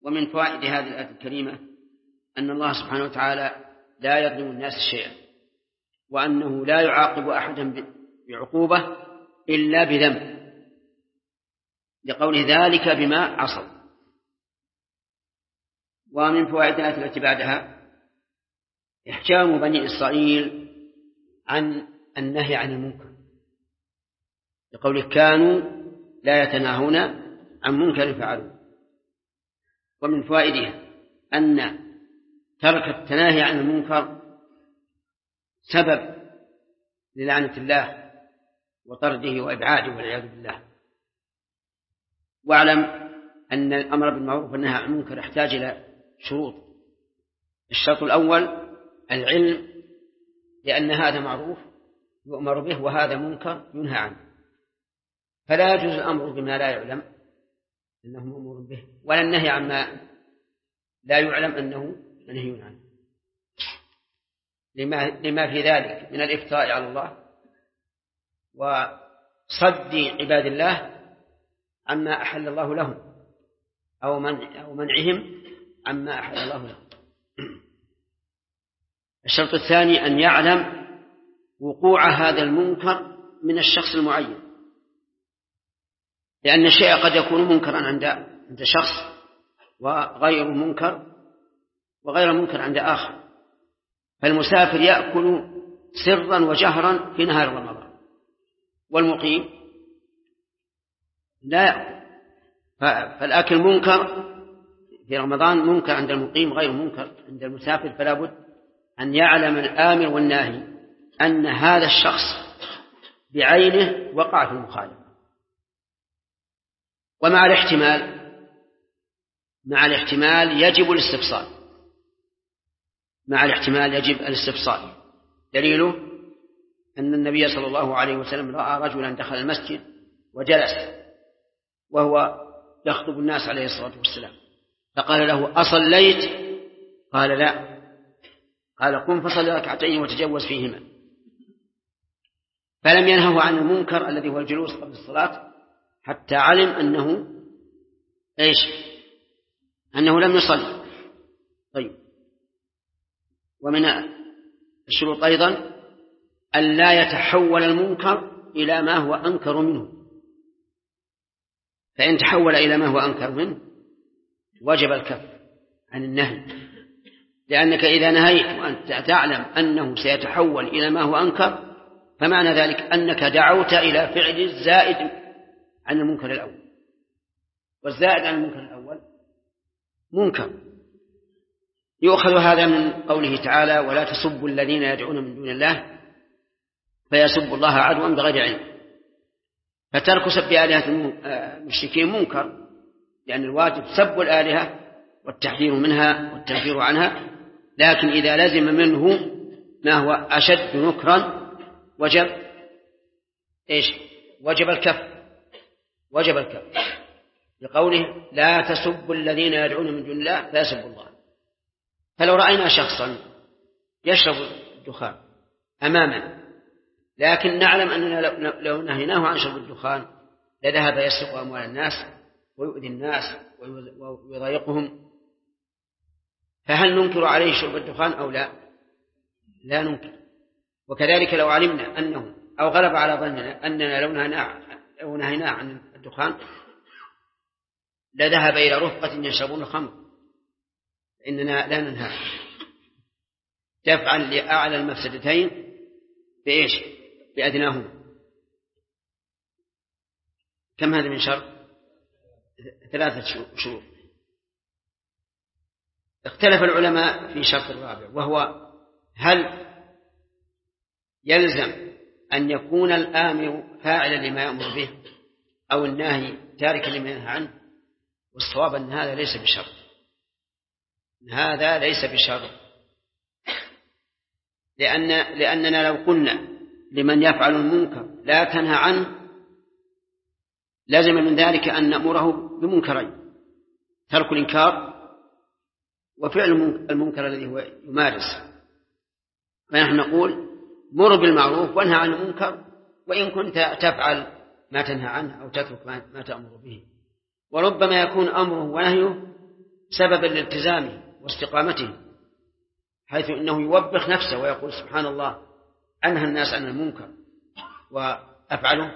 ومن فوائد هذه الآية الكريمة أن الله سبحانه وتعالى لا يظلم الناس شيئا، وأنه لا يعاقب أحدا بعقوبة إلا بذنب، لقول ذلك بما عصوا. ومن فوائد الآية التي بعدها إحجام بني إسرائيل عن النهي عن المنكر، لقوله كانوا لا يتناهون عن منكر فعلوه. ومن فوائدها أن ترك التناهي عن المنكر سبب للعنة الله وطرده وإبعاده والعياذ بالله. واعلم أن الأمر بالمعروف والنهي عن المنكر يحتاج إلى شروط. الشرط الأول العلم، لأن هذا معروف يؤمر به وهذا منكر ينهى عنه، فلا يجوز الأمر بما لا يعلم أنه مأمور به، ولا النهي عما لا يعلم أنه منهي عنه، لما في ذلك من الإفتراء على الله وصد عباد الله عما أحل الله لهم أو منعهم عما أحل الله لهم. الشرط الثاني أن يعلم وقوع هذا المنكر من الشخص المعين، لأن الشيء قد يكون منكرا عند شخص وغير منكر عند آخر. فالمسافر يأكل سرا وجهرا في نهار رمضان، والمقيم لا يأكل. فالأكل منكر في رمضان منكر عند المقيم، غير منكر عند المسافر. فلا بد أن يعلم الآمر والناهي أن هذا الشخص بعينه وقع في المخالفة. ومع الاحتمال يجب الاستفصال. دليله أن النبي صلى الله عليه وسلم رأى رجلا دخل المسجد وجلس وهو يخطب الناس عليه الصلاة والسلام، فقال له أصليت؟ قال لا. قال قم فصل ركعتين وتجوز فيهما. فلم ينهه عن المنكر الذي هو الجلوس قبل الصلاة حتى علم أنه لم يصلي. طيب، ومن الشروط أيضا أن لا يتحول المنكر إلى ما هو أنكر منه، فإن تحول إلى ما هو أنكر منه وجب الكف عن النهي، لأنك إذا نهيت وأنت تعلم أنه سيتحول إلى ما هو أنكر فمعنى ذلك أنك دعوت إلى فعل الزائد عن المنكر الأول، والزائد عن المنكر الأول منكر. يؤخذ هذا من قوله تعالى ولا تسبوا الذين يدعون من دون الله فيسبوا الله عدوا بغير علم. فترك سب آلهة المشركين منكر، لأن الواجب سب الآلهة والتحذير منها والتنفير عنها، لكن إذا لزم منه ما هو أشد نكرا وجب الكف لقوله لا تسبوا الذين يدعون من دون الله فيسبوا الله. فلو رأينا شخصا يشرب الدخان أمامنا لكن نعلم أننا لو نهيناه عن شرب الدخان لذهب يسرق أموال الناس ويؤذي الناس ويضايقهم، فهل ننكر عليه شرب الدخان أو لا؟ لا ننكر. وكذلك لو علمنا أنه أو غلب على ظننا أننا لو نهيناه عن الدخان لذهب إلى رفقة يشربون الخمر، فإننا لا ننهى. تفعل لأعلى المفسدتين بأدناهما. كم هذا من شرط؟ 3 شروط. اختلف العلماء في شرط الرابع، وهو هل يلزم أن يكون الآمر فاعلا لما يأمر به أو الناهي تاركا لما ينهى عنه؟ والصواب أن هذا ليس بشرط، لأننا لو قلنا لمن يفعل المنكر لا تنهى عنه لازم من ذلك أن نأمره بمنكرين: ترك الإنكار وفعل المنكر الذي هو يمارس. فنحن نقول مر بالمعروف وانهى عن المنكر وإن كنت تفعل ما تنهى عنه أو تترك ما تأمر به. وربما يكون أمره ونهيه سببا لالتزامه واستقامته، حيث إنه يوبخ نفسه ويقول سبحان الله أنهى الناس عن المنكر وأفعله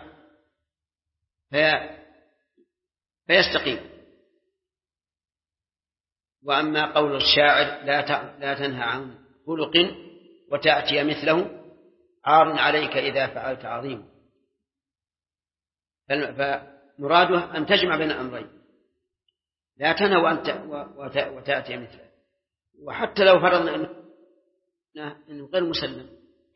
فيستقيم. وأما قول الشاعر لا تنهى عن خلق وتأتي مثله عار عليك إذا فعلت عظيم، فمراده أن تجمع بين الأمرين، لا تنهى وتأتي مثله. وحتى لو فرضنا أنه غير مسلم،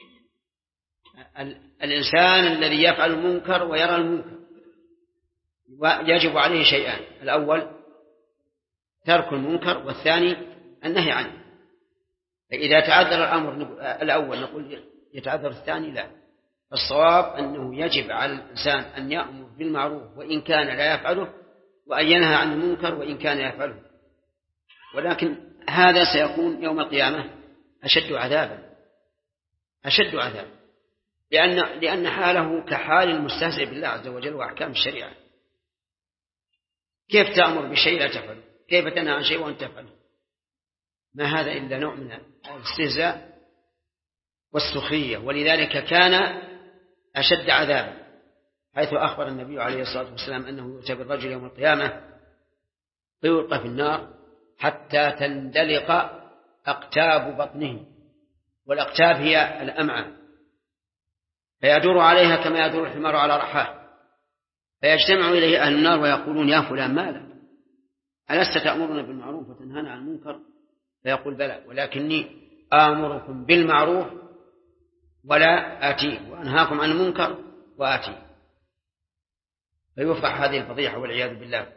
الإنسان الذي يفعل المنكر ويرى المنكر يجب عليه شيئان: الأول ترك المنكر، والثاني النهي عنه. فإذا تعذر الأمر الأول نقول يتعذر الثاني؟ لا، الصواب أنه يجب على الإنسان أن يأمر بالمعروف وإن كان لا يفعله، وأن ينهى عن المنكر وإن كان يفعله. ولكن هذا سيكون يوم القيامة أشد عذابا، لأن حاله كحال المستهزئ بالله عز وجل وأحكام الشريعة. كيف تأمر بشيء لا تفعله؟ كيف تنهى عن شيء وأنت تفعله؟ ما هذا إلا نوع من الاستهزاء والسخرية. ولذلك كان أشد عذابا، حيث أخبر النبي عليه الصلاة والسلام أنه يؤتى بالرجل يوم القيامة فيلقى في النار حتى تندلق أقتاب بطنه، والأقتاب هي الأمعاء، فيدور عليها كما يدور الحمار على رحاه، فيجتمع إليه أهل النار ويقولون يا فلان ما لك؟ ألست تأمرنا بالمعروف وتنهانا عن المنكر؟ فيقول بلى، ولكني آمركم بالمعروف ولا آتيه، وأنهاكم عن المنكر وآتيه. فيفضح هذه الفضيحة والعياذ بالله.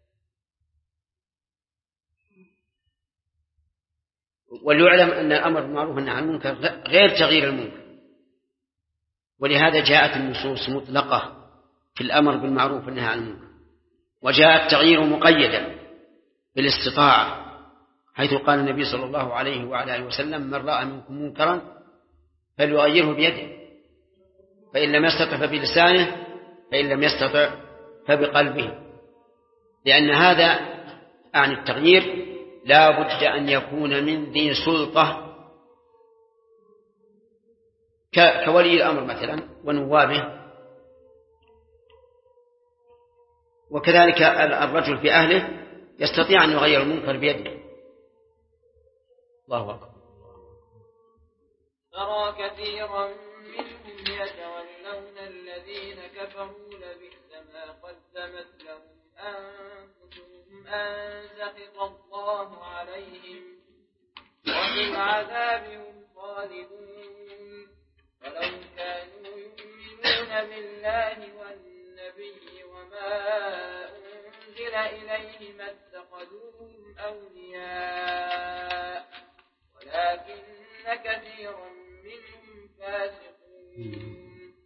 وليعلم أن الأمر بالمعروف والنهي عن المنكر غير تغيير المنكر، ولهذا جاءت النصوص مطلقة في الأمر بالمعروف والنهي عن المنكر، وجاء التغيير مقيدا بالاستطاعة، حيث قال النبي صلى الله عليه وعلى آله وسلم من رأى منكم منكرا فليغيره بيده، فإن لم يستطع فبلسانه، فإن لم يستطع فبقلبه. لأن هذا عن التغيير لا بد أن يكون من ذي سلطة كولي الأمر مثلا ونوابه، وكذلك الرجل في أهله يستطيع أن يغير المنكر بيده. الله أكبر. ترى كثيرا منهم يتولون الذين كفروا لبئس ما قدمت لهم أنفسهم أن سخط الله عليهم وفي العذاب هم خالدون. ولو كانوا يؤمنون بالله والنبي وما أنزل إليه ما اتخذوهم أولياء ولكن كثيرا منهم فاسقون.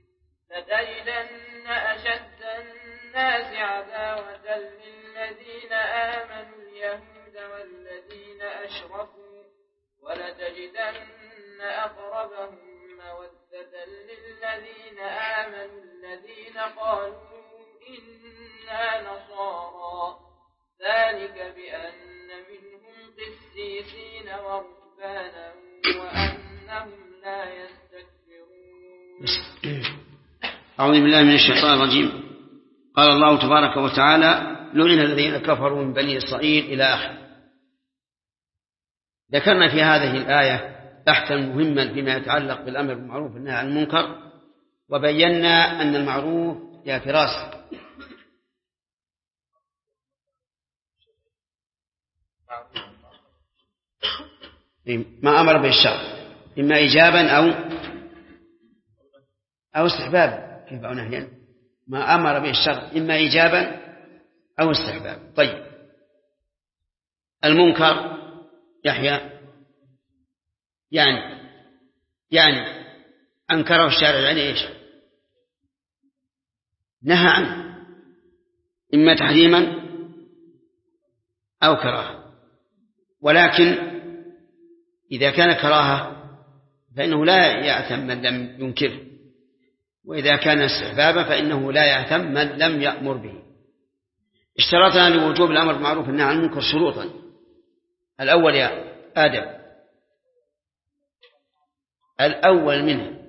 لتجدن أشد الناس عداوة للذين آمنوا اليهود والذين أشركوا ولتجدن أقربهم مودة للذين آمنوا الذين قالوا إنا نصارى ذلك بأن منهم قسيسين ورهبانا وأنهم لا يستكبرون. أعوذ بالله من الشيطان الرجيم. قال الله تبارك وتعالى لعن الذين كفروا من بني إسرائيل إلى آخره. ذكرنا في هذه الآية بحثا مهما فيما يتعلق بالأمر بالمعروف والنهي عن المنكر، وبينا أن المعروف يا فراس ما أمر به الشرع إما إيجابا أو استحبابا. كيف أو نهيا؟ ما أمر به الشرع إما إيجابا أو استحبابا. طيب، المنكر يحيى يعني أنكره الشارع، يعني إيش؟ نهى عنه إما تحريما أو كراهة. ولكن إذا كان كراهة فإنه لا يأثم من لم ينكره، وإذا كان استحبابا فإنه لا يأثم من لم يأمر به. اشترطنا لوجوب الأمر بالمعروف والنهي عن المنكر شروطا، الأول يا آدم، الأول منه.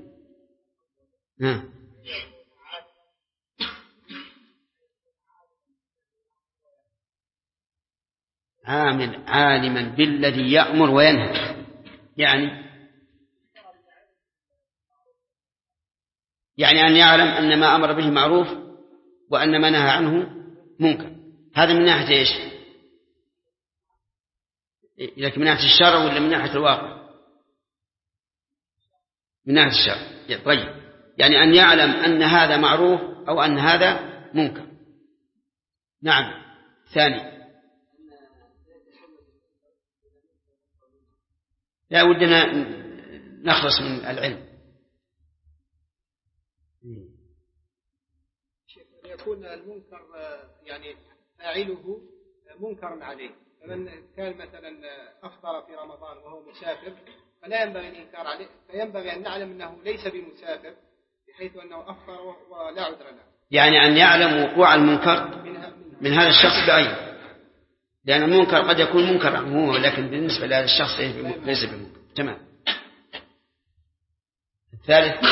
عالما بالذي يأمر وينهى، يعني أن يعلم أن ما أمر به معروف وأن ما نهى عنه منكر. هذا من ناحية إيش؟ لكن من ناحية الشرع ولا من ناحية الواقع؟ من ناحية الشرع. طيب، يعني أن يعلم أن هذا معروف أو أن هذا منكر. نعم. ثاني، لا ودنا نخلص من العلم. يكون المنكر يعني فاعله منكر عليه، فمن كان مثلا أفطر في رمضان وهو مسافر فلا ينبغي الإنكار عليه، فينبغي أن نعلم أنه ليس بمسافر بحيث أنه أفطر ولا عذر له. يعني أن يعلم وقوع المنكر من هذا الشخص بعينه، لأن المنكر قد يكون منكر عموما، لكن بالنسبة لهذا الشخص ليس بمنكر. تمام. الثالث،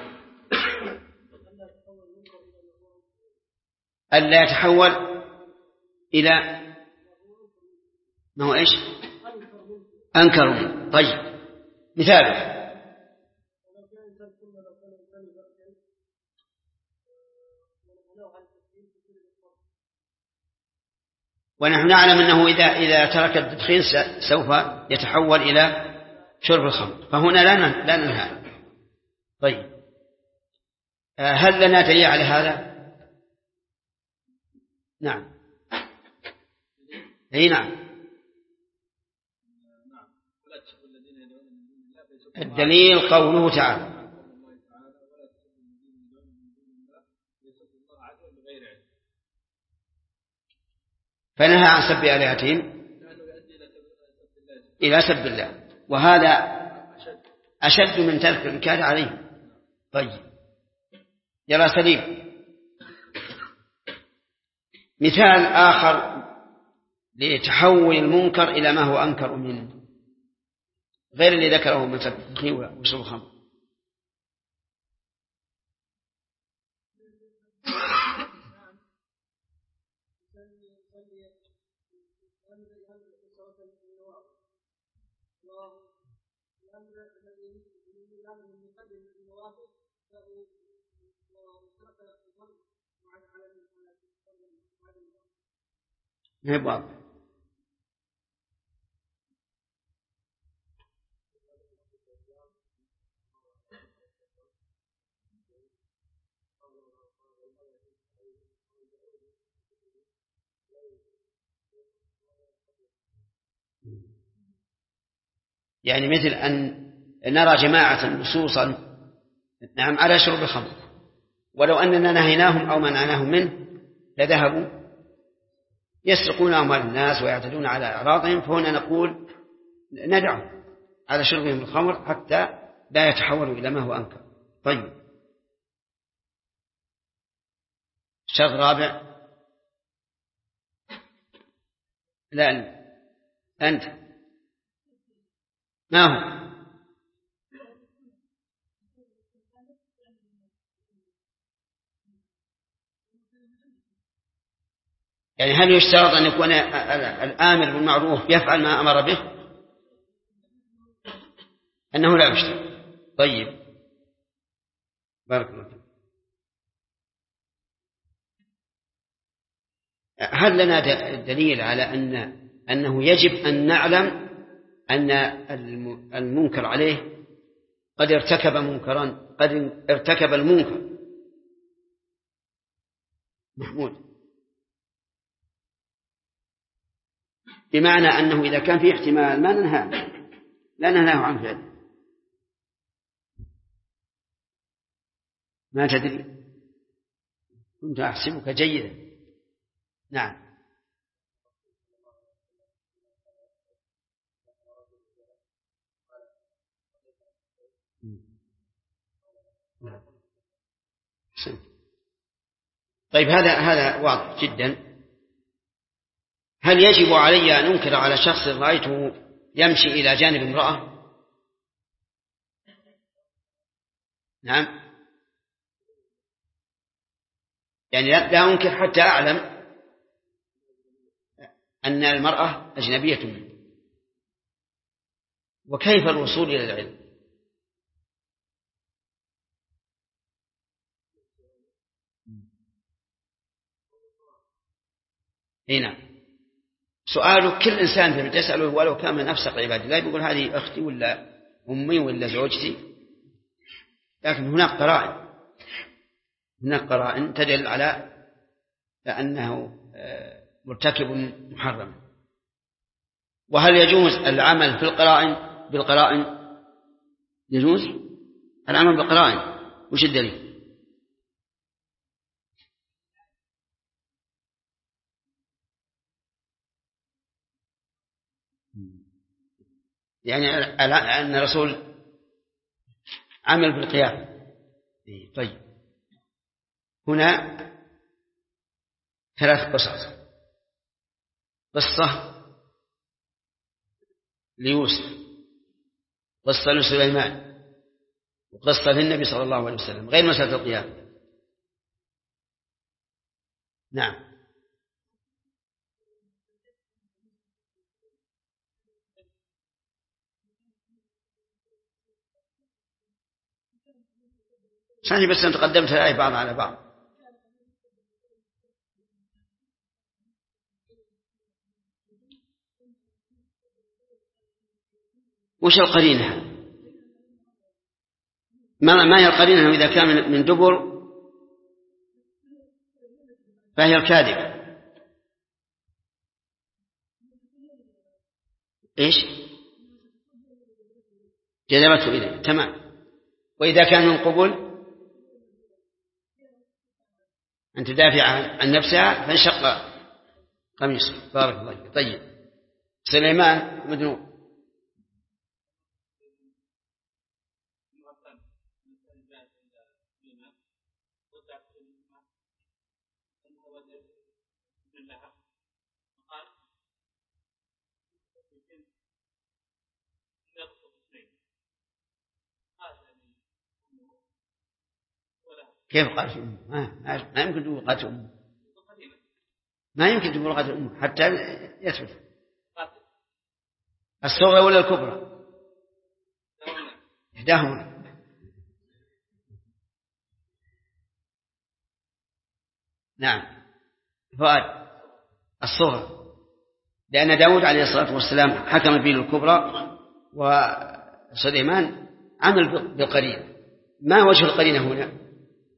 ألا يتحول إلى ما هو إيش؟ أنكر منه. طيب، مثاله ونحن نعلم أنه إذا ترك التدخين سوف يتحول إلى شرب الخمر، فهنا لا ننهى. طيب، هل لنا دليل على هذا؟ نعم. أي نعم. الدليل قوله تعالى: فنهى عن سب آلهتهم إلى سب الله، وهذا أشد من ترك الإنكار عليه. طيب، يرى سليم مثال آخر لتحول المنكر إلى ما هو أنكر منه غير اللي ذكره من سب الدخين وشرب الخمر. نعم. يعني مثل أن نرى جماعة نصوصا نعم على شرب الخمر، ولو أننا نهيناهم أو منعناهم منه لذهبوا يسرقون أموال الناس ويعتدون على أعراضهم، فهنا نقول ندعهم على شربهم الخمر حتى لا يتحولوا إلى ما هو أنكر. طيب، شرط رابع. لا أنت ما هو؟ يعني هل يشترط أن يكون الآمر بالمعروف يفعل ما أمر به؟ أنه لا يشترط. طيب، بارك الله فيك. هل لنا دليل على أنه يجب أن نعلم أن المنكر عليه قد ارتكب منكرا، قد ارتكب المنكر؟ محمود، بمعنى أنه إذا كان فيه احتمال لا ننهاه عن فعله. ما تدري، كنت أحسبك جيدا. نعم. طيب، هذا واضح جدا. هل يجب علي أن أنكر على شخص رأيته يمشي إلى جانب امرأة؟ نعم، يعني لا أنكر حتى أعلم أن المرأة أجنبية منه. وكيف الوصول إلى العلم؟ هنا سؤال كل إنسان تسأله ولو كان من أفسق عباد الله يقول هذه أختي ولا أمي ولا زوجتي، لكن هناك قرائن تدل على أنه مرتكب محرم. وهل يجوز العمل في بالقرائن؟ يجوز العمل بالقرائن. وش الدليل؟ يعني أن الرسول عمل بالقيام. طيب، هنا 3 قصص: قصة ليوسف، قصة لسليمان، وقصة للنبي صلى الله عليه وسلم، غير مسألة القيام. نعم. ثاني بس أن تقدمت الآية بعض على بعض. وش القرينة؟ ما هي القرينة إذا كان من دبر فهي الكاذبة؟ إيش؟ جذبته إليه. تمام. وإذا كان من قبل أن تدافع عن نفسها فانشق قميصه. بارك الله. طيب، سليمان مدنون. كيف قالت أمه؟ ما يمكن تقول قالت أمه، ما يمكن تقول قالت أمه حتى يثبت. الصغرى ولا الكبرى؟ إحداهما. نعم. فؤاد، الصغرى، لأن داود عليه الصلاة والسلام حكم به الكبرى، وسليمان عمل بالقرينة. ما وجه القرينة هنا؟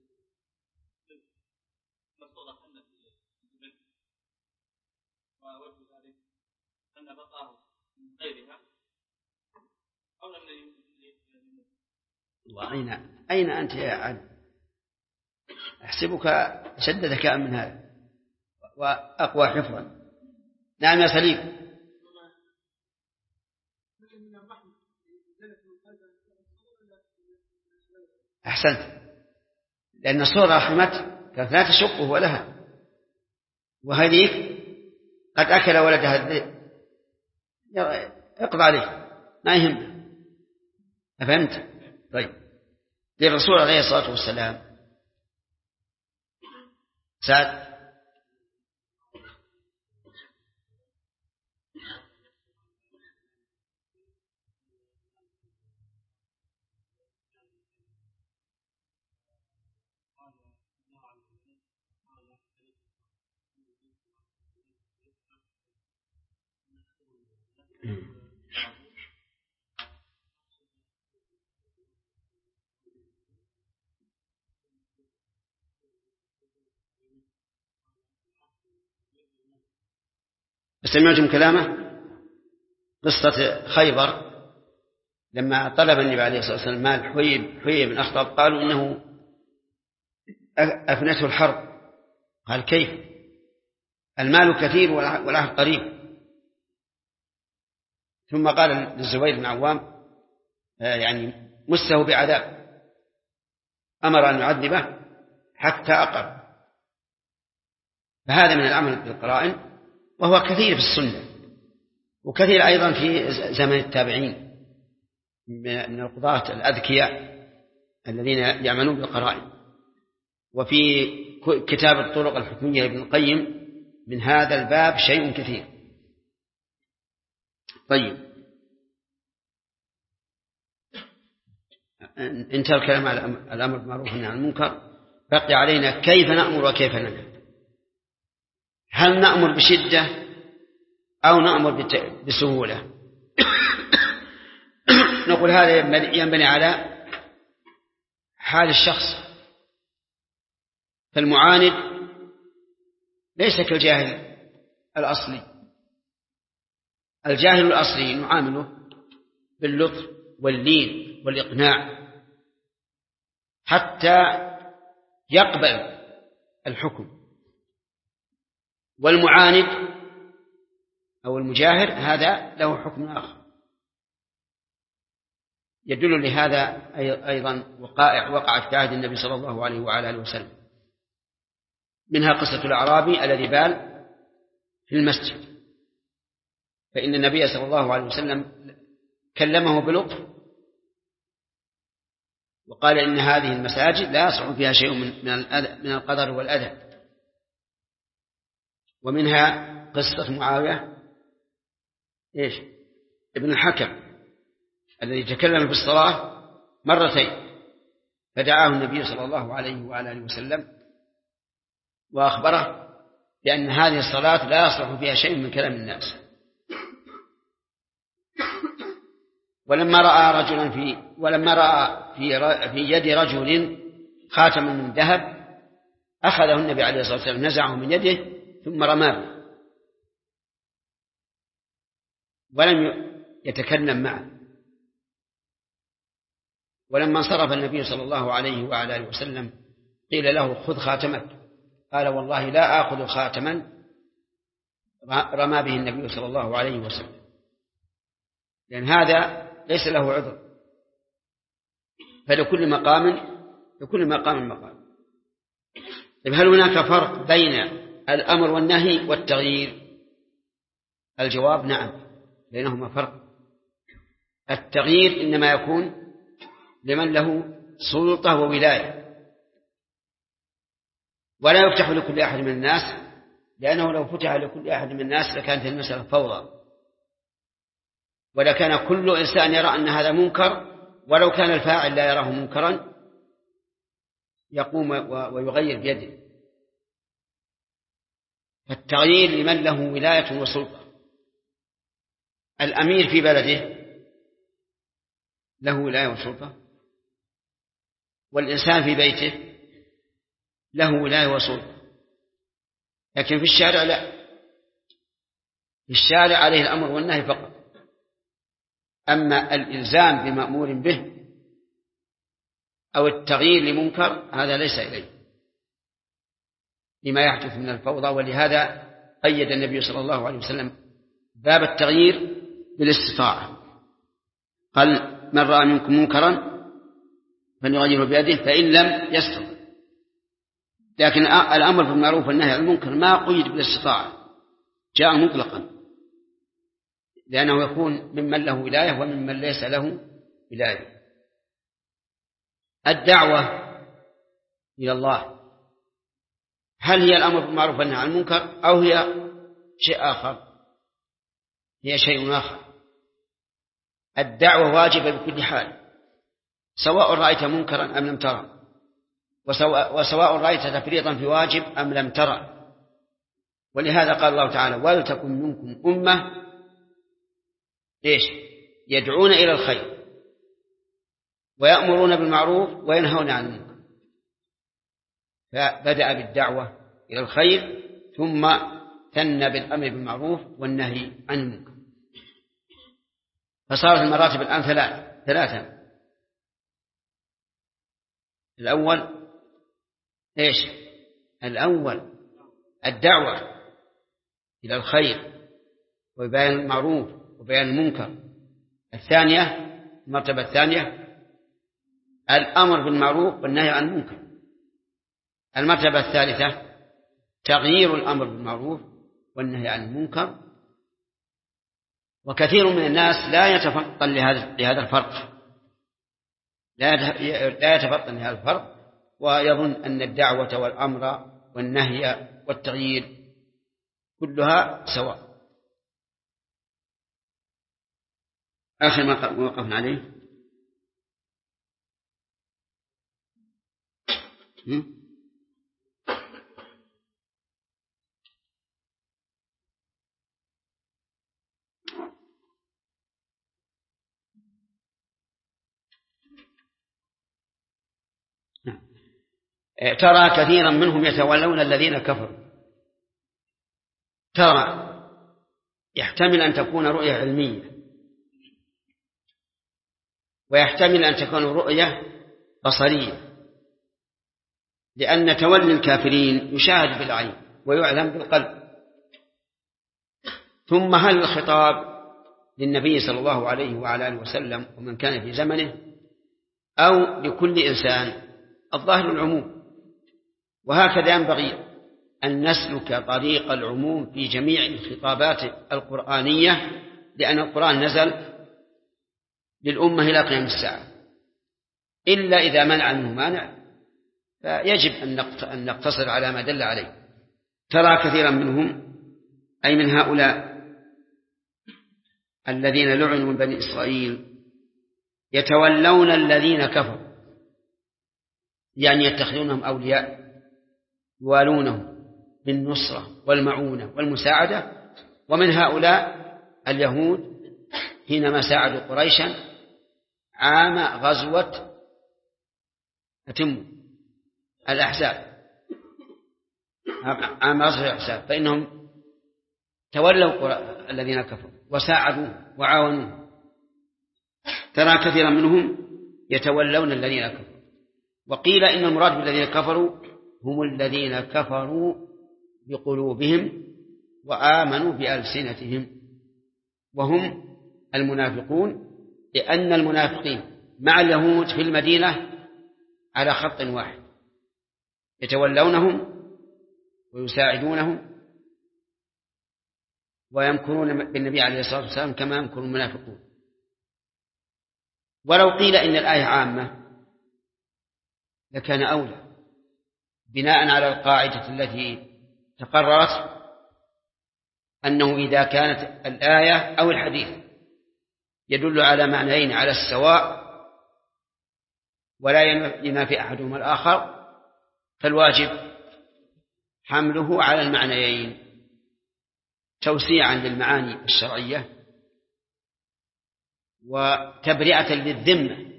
أين أنت يا عبد؟ أحسبك شد ذكاء من هذا وأقوى حفظا. نعم يا سليم. أحسنت، لأن الصورة رحمت كانت لا تشقه ولها، وهذه قد أكل ولدها الذئب، اقضى عليه ما يهم. أفهمت؟ طيب، للرسول عليه الصلاة والسلام سعد سمعتم كلامه؟ قصة خيبر لما طلب النبي عليه الصلاة والسلام مال حيي بن أخطب، قالوا إنه أفنته الحرب. قال كيف؟ المال كثير والعهد قريب. ثم قال للزبير بن عوام يعني مسه بعذاب، أمر أن يعذبه حتى أقر. فهذا من العمل بالقرائن وهو كثير في السنة، وكثير أيضا في زمن التابعين من القضاة الأذكياء الذين يعملون بالقرائن. وفي كتاب الطرق الحكمية ابن القيم من هذا الباب شيء كثير. طيب، انتهى الكلام على الأمر بالمعروف والنهي عن المنكر، بقي علينا كيف نأمر وكيف ننهى. هل نأمر بشدة أو نأمر بسهولة؟ نقول هذا ينبني على حال الشخص. فالمعاند ليس كالجاهل الأصلي. الجاهل الأصلي نعامله باللطف واللين والإقناع حتى يقبل الحكم، والمعاند أو المجاهر هذا له حكم آخر. يدل لهذا أيضا وقائع وقعت في عهد النبي صلى الله عليه وعلى آله وسلم، منها قصة الأعرابي الذي بال في المسجد، فإن النبي صلى الله عليه وسلم كلمه بلطف وقال إن هذه المساجد لا يصح فيها شيء من القدر والأذى. ومنها قصة معاوية ابن الحكم الذي تكلم بالصلاة مرتين، فدعاه النبي صلى الله عليه وعلى آله وسلم وأخبره بأن هذه الصلاة لا يصلح فيها شيء من كلام الناس. ولما رأى في يد رجل خاتما من ذهب أخذه النبي عليه الصلاة والسلام، نزعه من يده ثم رماه ولم يتكلم معه. ولما انصرف النبي صلى الله عليه وعلى آله وسلم قيل له خذ خاتمك، قال والله لا آخذ خاتما رمى به النبي صلى الله عليه وسلم، لأن هذا ليس له عذر. فلكل مقام مقام. طيب، هل هناك فرق بين الأمر والنهي والتغيير؟ الجواب نعم، بينهما فرق. التغيير إنما يكون لمن له سلطة وولاية، ولا يفتح لكل أحد من الناس، لأنه لو فتح لكل أحد من الناس لكانت المسألة فوضى، ولكان كل إنسان يرى أن هذا منكر، ولو كان الفاعل لا يراه منكرا يقوم ويغير بيده. فالتغيير لمن له ولاية وسلطة. الأمير في بلده له ولاية وسلطة، والإنسان في بيته له ولاية وسلطة، لكن في الشارع لا. في الشارع عليه الأمر والنهي فقط، أما الإلزام بمأمور به أو التغيير لمنكر هذا ليس إليه لما يحدث من الفوضى. ولهذا قيد النبي صلى الله عليه وسلم باب التغيير بالاستطاعة، قال من رأى منكم منكرا فليغيره بيده فإن لم يستطع. لكن الأمر بالمعروف والنهي عن المنكر ما قيد بالاستطاعة، جاء مطلقا، لأنه يكون ممن له ولاية وممن ليس له ولاية. الدعوة إلى الله هل هي الأمر بالمعروف والنهي عن المنكر أو هي شيء آخر؟ هي شيء آخر. الدعوة واجبة بكل حال، سواء رأيت منكرا أم لم ترى، وسواء رأيت تفريطا في واجب أم لم ترى. ولهذا قال الله تعالى ولتكن منكم أمة يدعون إلى الخير ويأمرون بالمعروف وينهون عن المنكر. فبدأ بالدعوة إلى الخير ثم ثنى بالأمر بالمعروف والنهي عن المنكر، فصارت المراتب الآن ثلاثة. الأول الأول الدعوة إلى الخير وبيان المعروف وبيان المنكر. الثانية المرتبة الثانية الأمر بالمعروف والنهي عن المنكر. المرتبة الثالثة تغيير الأمر بالمعروف والنهي عن المنكر. وكثير من الناس لا يتفطن لهذا الفرق، لا يتفطن لهذا الفرق، ويظن أن الدعوة والأمر والنهي والتغيير كلها سواء. آخر ما وقفنا عليه ترى كثيرا منهم يتولون الذين كفروا. ترى يحتمل أن تكون رؤية علمية، ويحتمل أن تكون رؤية بصرية، لأن تولي الكافرين يشاهد بالعين ويعلم بالقلب. ثم هل الخطاب للنبي صلى الله عليه وعلى آله وسلم ومن كان في زمنه أو لكل إنسان؟ الظاهر العموم، وهكذا ينبغي أن نسلك طريق العموم في جميع الخطابات القرآنية، لأن القرآن نزل للأمة إلى قيام الساعة، إلا إذا منع منه مانع فيجب أن نقتصر على ما دل عليه. ترى كثيرا منهم أي من هؤلاء الذين لعنوا من بني إسرائيل يتولون الذين كفروا، يعني يتخذونهم أولياء يوالونهم بالنصرة والمعونة والمساعدة. ومن هؤلاء اليهود حينما ساعدوا قريشا عام غزوة الأحزاب، عام غزوة الأحزاب، فإنهم تولوا الذين كفروا وساعدوا وعاونوا. ترى كثيرا منهم يتولون الذين كفروا. وقيل إن المراد بالذين كفروا هم الذين كفروا بقلوبهم وآمنوا بألسنتهم، وهم المنافقون، لأن المنافقين مع اليهود في المدينة على خط واحد، يتولونهم ويساعدونهم ويمكرون بالنبي عليه الصلاة والسلام كما يمكر المنافقون. ولو قيل إن الآية عامة لكان أولى، بناء على القاعدة التي تقررت أنه إذا كانت الآية أو الحديث يدل على معنيين على السواء ولا ينافي أحدهما الآخر فالواجب حمله على المعنيين توسيعا للمعاني الشرعية وتبرئة للذمة،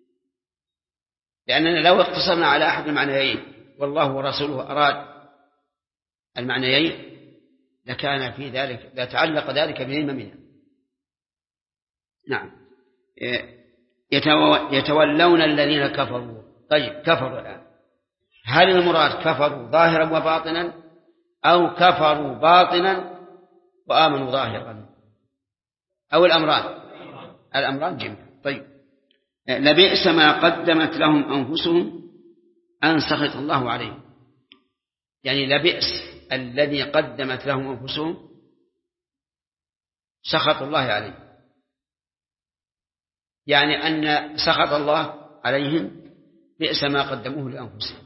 لأننا لو اقتصرنا على أحد المعنيين والله ورسوله أراد المعنيين لكان في ذلك لتعلق ذلك بذمة منها. نعم، يتولون الذين كفروا. طيب، كفروا الآن، هل المراد كفروا ظاهرا وباطنا أو كفروا باطنا وآمنوا ظاهرا أو الأمران جميعا؟ طيب، لبئس ما قدمت لهم أنفسهم أن سخط الله عليهم، يعني لبئس الذي قدمت لهم أنفسهم سخط الله عليهم، يعني أن سخط الله عليهم بئس ما قدموه لأنفسهم،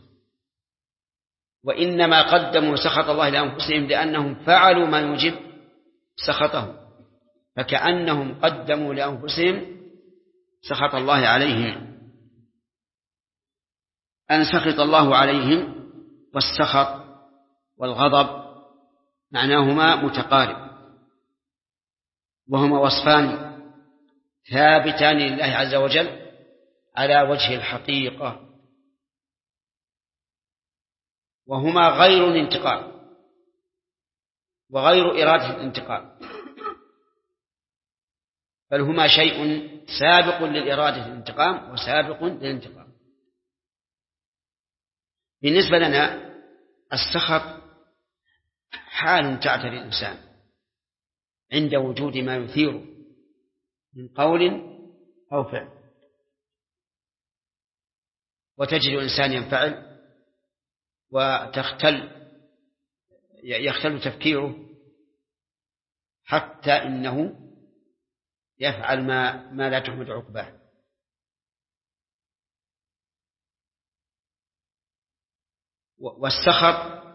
وإنما قدموا سخط الله لأنفسهم لأنهم فعلوا ما يوجب سخطهم، فكأنهم قدموا لأنفسهم سخط الله عليهم. أن سخط الله عليهم والسخط والغضب معناهما متقارب، وهما وصفان ثابتان لله عز وجل على وجه الحقيقة، وهما غير الانتقام وغير إرادة الانتقام، بل هما شيء سابق للإرادة الانتقام وسابق للانتقام. بالنسبة لنا السخط حال تعتري الإنسان عند وجود ما يثيره من قول أو فعل، وتجد الإنسان ينفعل يختل تفكيره حتى إنه يفعل ما لا تحمد عقباه. والسخط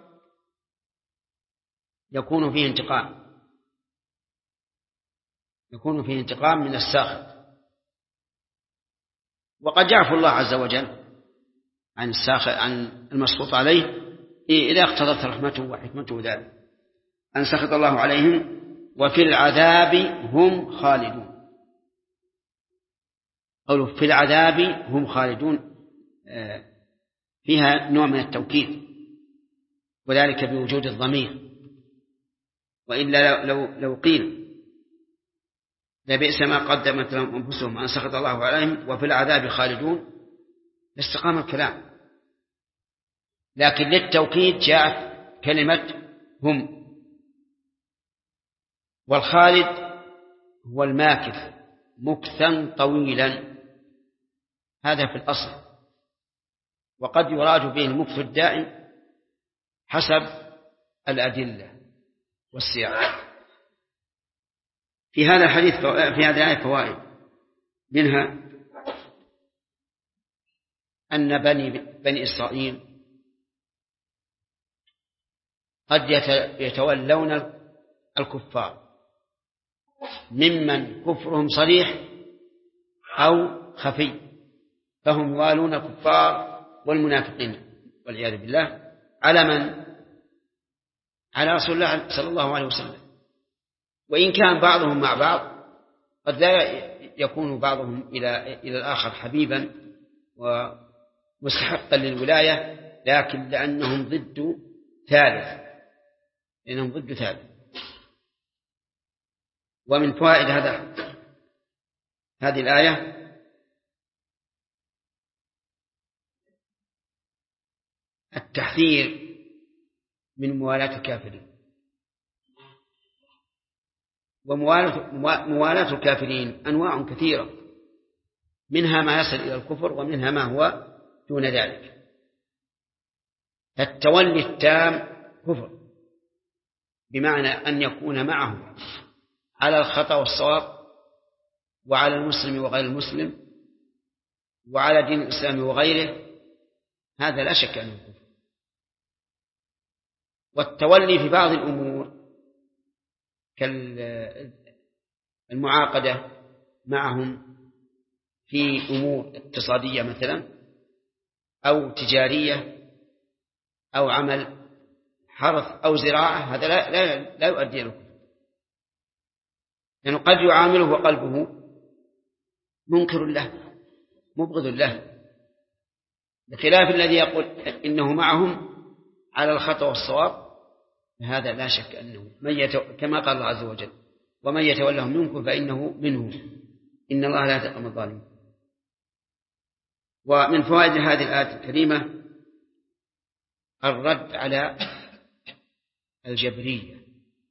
يكون فيه انتقام من الساخط، وقد يعفو الله عز وجل عن المسخوط عليه إذا اقتضت رحمته وحكمته ذلك. أن سخط الله عليهم وفي العذاب هم خالدون. قوله في العذاب هم خالدون فيها نوع من التوكيد، وذلك بوجود الضمير، وإلا لو قيل لبئس ما قدمت لهم أنفسهم أن سخط الله عليهم وفي العذاب خالدون لاستقام الكلام، لكن للتوكيد جاءت كلمة هم. والخالد هو الماكث مكثا طويلا، هذا في الأصل، وقد يراد به المكث الدائم حسب الأدلة والسياق. في هذا الحديث في هذه الآية فوائد، منها أن بني إسرائيل قد يتولون الكفار ممن كفرهم صريح أو خفي، فهم يوالون الكفار والمنافقين والعياذ بالله على من؟ على رسول الله صلى الله عليه وسلم. وإن كان بعضهم مع بعض قد لا يكون بعضهم إلى الآخر حبيبا ومستحقا للولاية، لكن لأنهم ضد ثالث. ومن فوائد هذه الآية التحذير من موالاة الكافرين، وموالاة الكافرين أنواع كثيرة، منها ما يصل إلى الكفر ومنها ما هو دون ذلك. التولي التام كفر، بمعنى أن يكون معه على الخطأ والصواب، وعلى المسلم وغير المسلم، وعلى دين الإسلام وغيره، هذا لا شك أنه كفر. والتولي في بعض الأمور كالمعاقدة معهم في أمور اقتصادية مثلا أو تجارية أو عمل حرث أو زراعة، هذا لا يؤدي إلى الكفر، لأنه قد يعامله وقلبه منكر له مبغض له، بخلاف الذي يقول إنه معهم على الخطأ والصواب، هذا لا شك أنه كما قال الله عز وجل ومن يتولهم منكم فإنه منهم إن الله لا يهدي القوم الظالمين. ومن فوائد هذه الآية الكريمة الرد على الجبرية.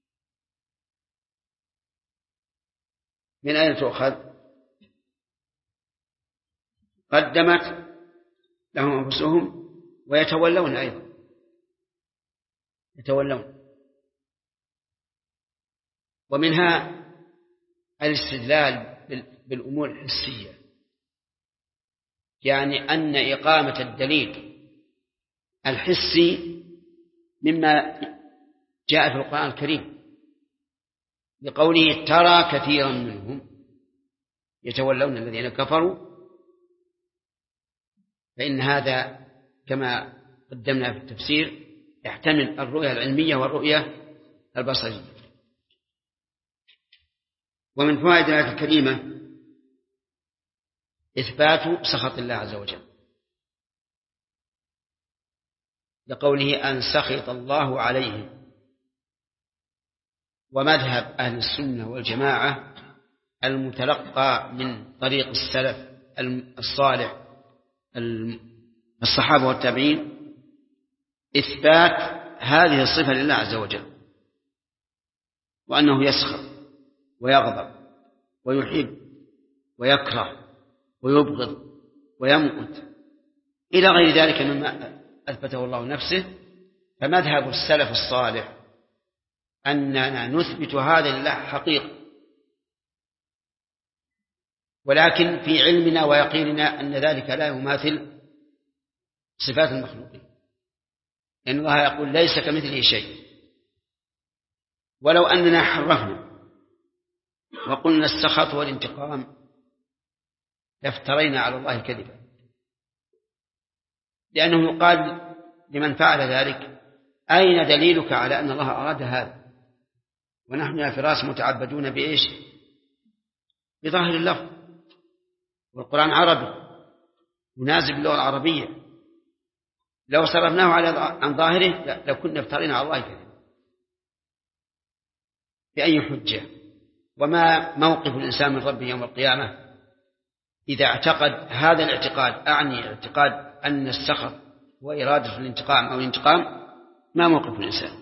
من أين تؤخذ؟ قدمت لهم أنفسهم ويتولون أيضا، يتولون. ومنها الاستدلال بالأمور الحسية، يعني أن إقامة الدليل الحسي مما جاء في القرآن الكريم، لقوله ترى كثيرا منهم يتولون الذين كفروا، فإن هذا كما قدمنا في التفسير يحتمل الرؤية العلمية والرؤية البصرية. ومن فوائد الآية الكريمة إثبات سخط الله عز وجل، لقوله أن سخط الله عليهم. ومذهب أهل السنة والجماعة المتلقى من طريق السلف الصالح الصحابة والتابعين إثبات هذه الصفة لله عز وجل، وأنه يسخط ويغضب ويحب ويكره ويبغض ويمقت إلى غير ذلك مما أثبته الله نفسه. فمذهب السلف الصالح أننا نثبت هذا لله حقيقة، ولكن في علمنا ويقيننا أن ذلك لا يماثل صفات المخلوقين، لأن الله يقول ليس كمثله شيء. ولو أننا حرفنا وقلنا السخط والانتقام لافترينا على الله كذبا، لأنه يقال لمن فعل ذلك أين دليلك على أن الله أراد هذا؟ ونحن يا فراس متعبدون بإيش؟ بظاهر اللفظ، والقرآن عربي مناسب للغة العربية، لو صرفناه عن ظاهره لكنا افترينا على الله كذبا. بأي حجة؟ وما موقف الإنسان من ربه يوم القيامة إذا اعتقد هذا الاعتقاد، أعني اعتقاد أن السخط وإرادة الانتقام أو الانتقام، ما موقف الإنسان؟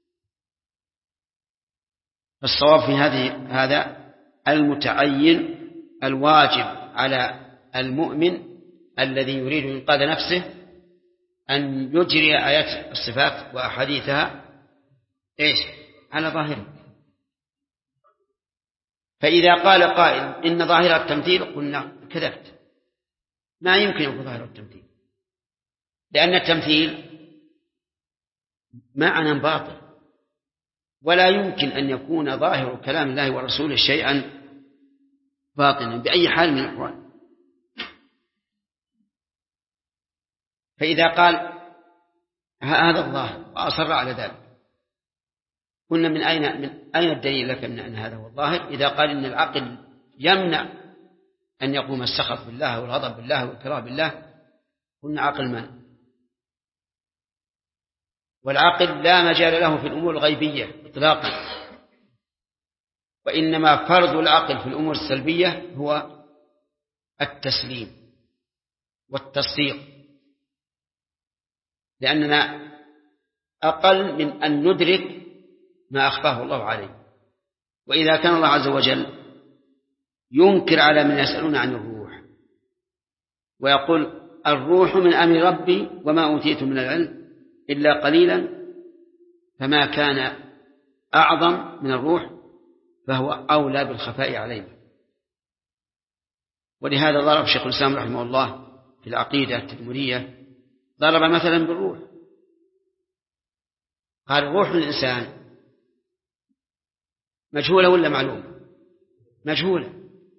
فالصواب في هذا المتعين الواجب على المؤمن الذي يريد إنقاذ نفسه أن يجري آيات الصفات وأحاديثها إيش؟ على ظاهره. فإذا قال قائل إن ظاهر التمثيل قلنا كذبت، ما يمكن يكون ظاهر التمثيل، لأن التمثيل معنى باطل، ولا يمكن أن يكون ظاهر كلام الله ورسوله شيئا باطلا بأي حال من الأحوال. فإذا قال هذا الله وأصر على ذلك، قلنا من أين الدليل لك من أن هذا هو الظاهر؟ إذا قال إن العقل يمنع أن يقوم السخط بالله والغضب بالله والكراهه بالله، قلنا عقل من؟ والعقل لا مجال له في الأمور الغيبية إطلاقا، وإنما فرض العقل في الأمور السلبية هو التسليم والتصديق، لأننا أقل من أن ندرك ما أخفاه الله عليه. وإذا كان الله عز وجل ينكر على من يسألون عن الروح ويقول الروح من أمر ربي وما أوتيت من العلم إلا قليلا، فما كان أعظم من الروح فهو أولى بالخفاء علينا. ولهذا ضرب شيخ الإسلام رحمه الله في العقيدة التدمرية، ضرب مثلا بالروح، قال الروح من الإنسان مجهولة ولا معلومة؟ مجهولة،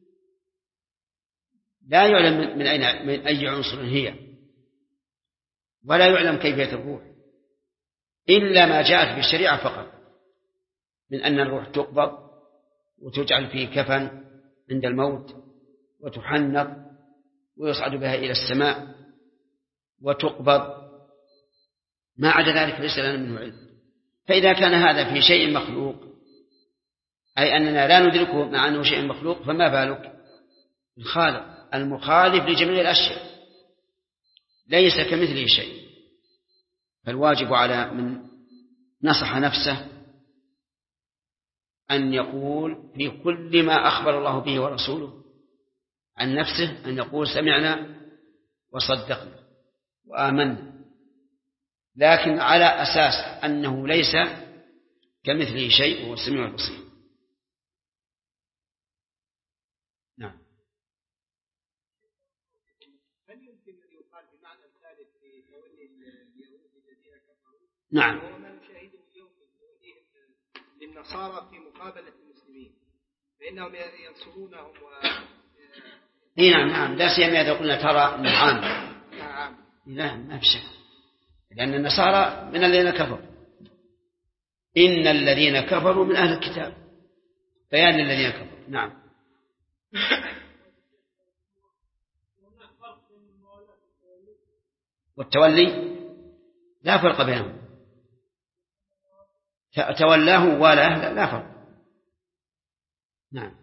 لا يعلم من أي عنصر هي، ولا يعلم كيفية الروح إلا ما جاءت بالشريعة فقط، من أن الروح تقبض وتجعل في كفن عند الموت وتحنط ويصعد بها إلى السماء وتقبض، ما عدا ذلك ليس لنا منه علم. فإذا كان هذا في شيء مخلوق، أي أننا لا ندركه مع أنه شيء مخلوق، فما بالك الخالق المخالف لجميع الأشياء ليس كمثله شيء. فالواجب على من نصح نفسه أن يقول في كل ما أخبر الله به ورسوله عن نفسه أن يقول سمعنا وصدقنا وآمنا، لكن على أساس أنه ليس كمثله شيء وهو السميع البصير. نعم. هل يمكن أن يقال بمعنى الثالث في تولي اليهود الذين كفروا؟ نعم. وهو ما نشاهده اليوم في توليهم للنصارى في مقابلة المسلمين، فإنهم ينصرونهم نعم لا سيما إذا قلنا ترى نعم. لا ما في شك، لأن النصارى من الذين كفروا، إن الذين كفروا من أهل الكتاب، بيان الذين كفروا. نعم. والتولي لا فرق بينهم، تولاه ولا لا فرق. نعم.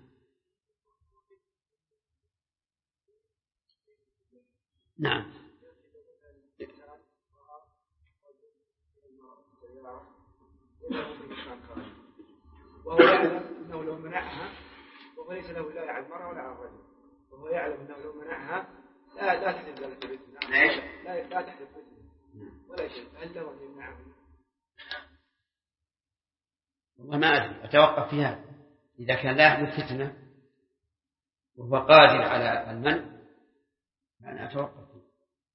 نعم. وهو يعلم أنه لو منعها وهو ليس له ولاية على المرأة ولا على الرجل، وهو يعلم أنه لو منعها لا تحدث ذلك الفتنة، لا تحدث فتنة ولا شيء، هل له أن يمنعه؟ وما أدري أتوقف فيها إذا كان لا يحدث فتنة وهو قادر على المنع فأنا أتوقف فيه.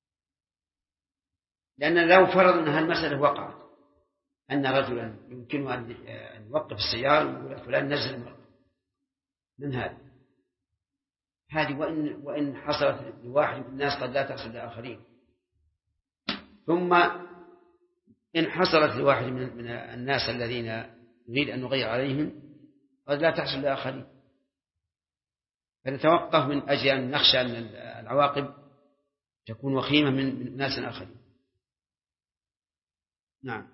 لأن لو فرض أن هالمسألة وقعت أن رجلا يمكنه أن يوقف السيارة ويقول فلان نزل المرأة من هذه وإن حصلت لواحد من الناس قد لا تحصل لآخرين، ثم إن حصلت لواحد من الناس الذين نريد أن نغير عليهم قد لا تحصل لآخرين، فنتوقف من أجل أن نخشى أن العواقب تكون وخيمة من ناس آخرين. نعم.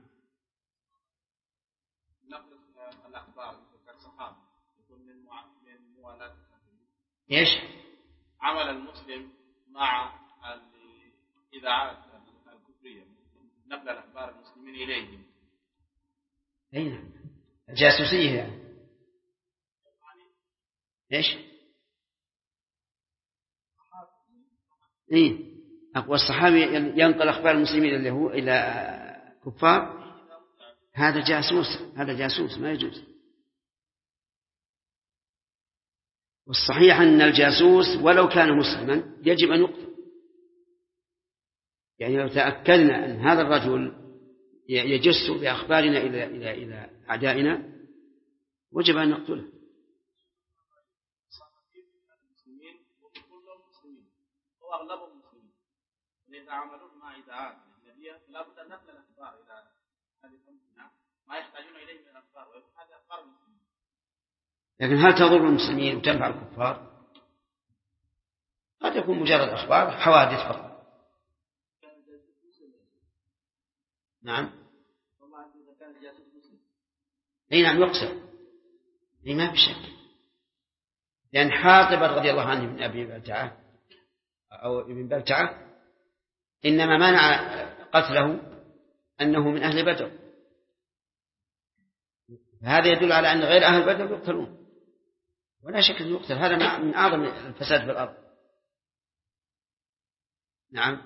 نقل الأخبار كالصحابة يكون من موالاة إيش؟ عمل المسلم مع الإذاعات الكفرية نقل الأخبار المسلمين إليهم. أين الجاسوسية يعني. إيش؟ إيه أقوى الصحابي ينقل أخبار المسلمين إلى كفار، هذا جاسوس ما يجوز. والصحيح أن الجاسوس ولو كان مسلما يجب أن يقتل، يعني لو تأكدنا أن هذا الرجل يجس بأخبارنا إلى أعدائنا وجب أن نقتله. وأغلبهم مسلمين، إذا عملوا مع إذاعات أجنبية لا بد أن نقل الأخبار إلى هذه الأمكنة ما يحتاجون إليه من الأخبار، ويكون هذه أخبار المسلمين. لكن هل تضر المسلمين وتنفع الكفار؟ قد يكون مجرد أخبار حوادث فقط. نعم. أي نعم يقسم، أي ما في شك، لأن حاطب رضي الله عنه من أبي بلتعة أو ابن بلتعة إنما منع قتله أنه من أهل بدر، هذا يدل على أن غير أهل بدر يقتلون، ولا شك أنه يقتل، هذا من أعظم الفساد في الأرض. نعم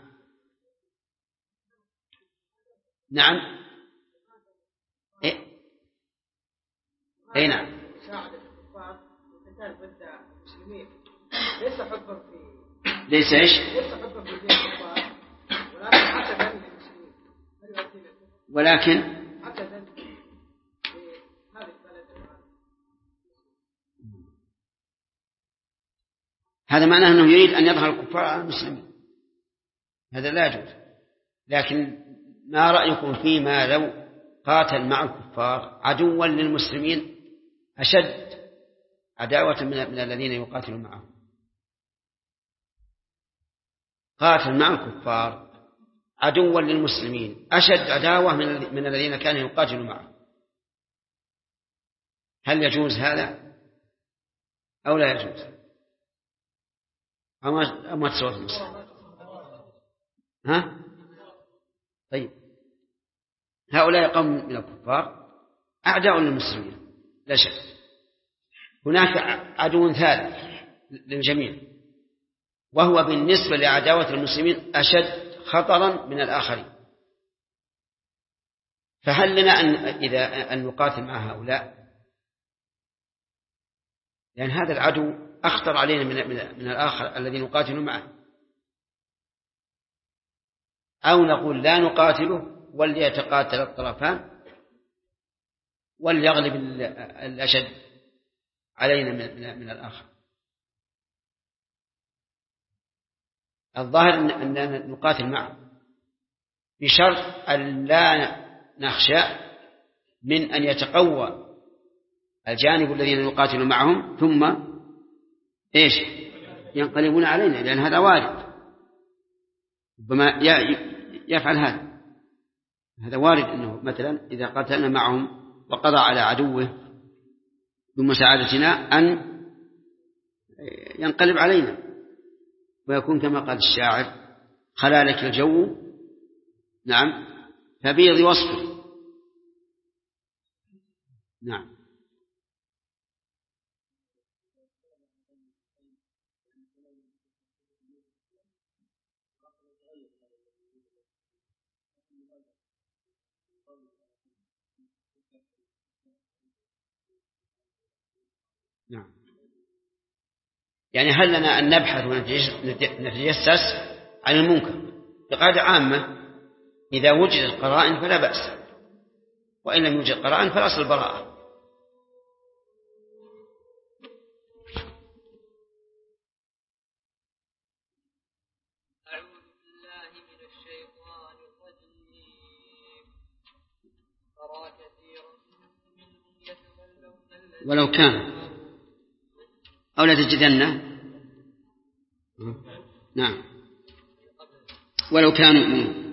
نعم. أي نعم. ساعد الكفار والقتال ضد المسلمين ليس حبا في ليس إيش؟ ليس حبا في الكفار ولكن حسدا للمسلمين، ولكن حسدا في هذه البلد. هذا معناه أنه يريد أن يظهر الكفار على المسلمين، هذا لا يجوز. لكن ما رأيكم فيما لو قاتل مع الكفار عدوا للمسلمين أشد عداوة من الذين يقاتلون معهم؟ قاتل مع الكفار عدوا للمسلمين أشد عداوة من الذين كانوا يقاتلون معهم، هل يجوز هذا أو لا يجوز؟ أما تصوت المسلم. ها؟ طيب هؤلاء قوم من الكفار أعداء للمسلمين لا شك، هناك عدو ثالث للجميع وهو بالنسبة لعداوة المسلمين أشد خطرا من الآخرين، فهل لنا أن نقاتل مع هؤلاء؟ لأن هذا العدو أخطر علينا من الآخر الذي نقاتل معه، أو نقول لا نقاتله وليتقاتل الطرفان وليغلب الأشد علينا من الآخر. الظاهر أننا نقاتل معه بشرط أن لا نخشى من أن يتقوى الجانب الذين نقاتل معهم ثم إيش ينقلبون علينا، لأن هذا وارد، ربما يفعل هذا وارد، أنه مثلا إذا قاتلنا معهم وقضى على عدوه بمساعدتنا أن ينقلب علينا ويكون كما قال الشاعر خلالك الجو نعم فبيض وصفه. نعم. نعم. يعني هل لنا أن نبحث ونتجسس عن المنكر بقاعدة عامة؟ إذا وجدت قرائن فلا بأس، وإن لم يوجد قرائن فالأصل البراءة. ولو كان أو لا تجدن. نعم. ولو كانوا يؤمنون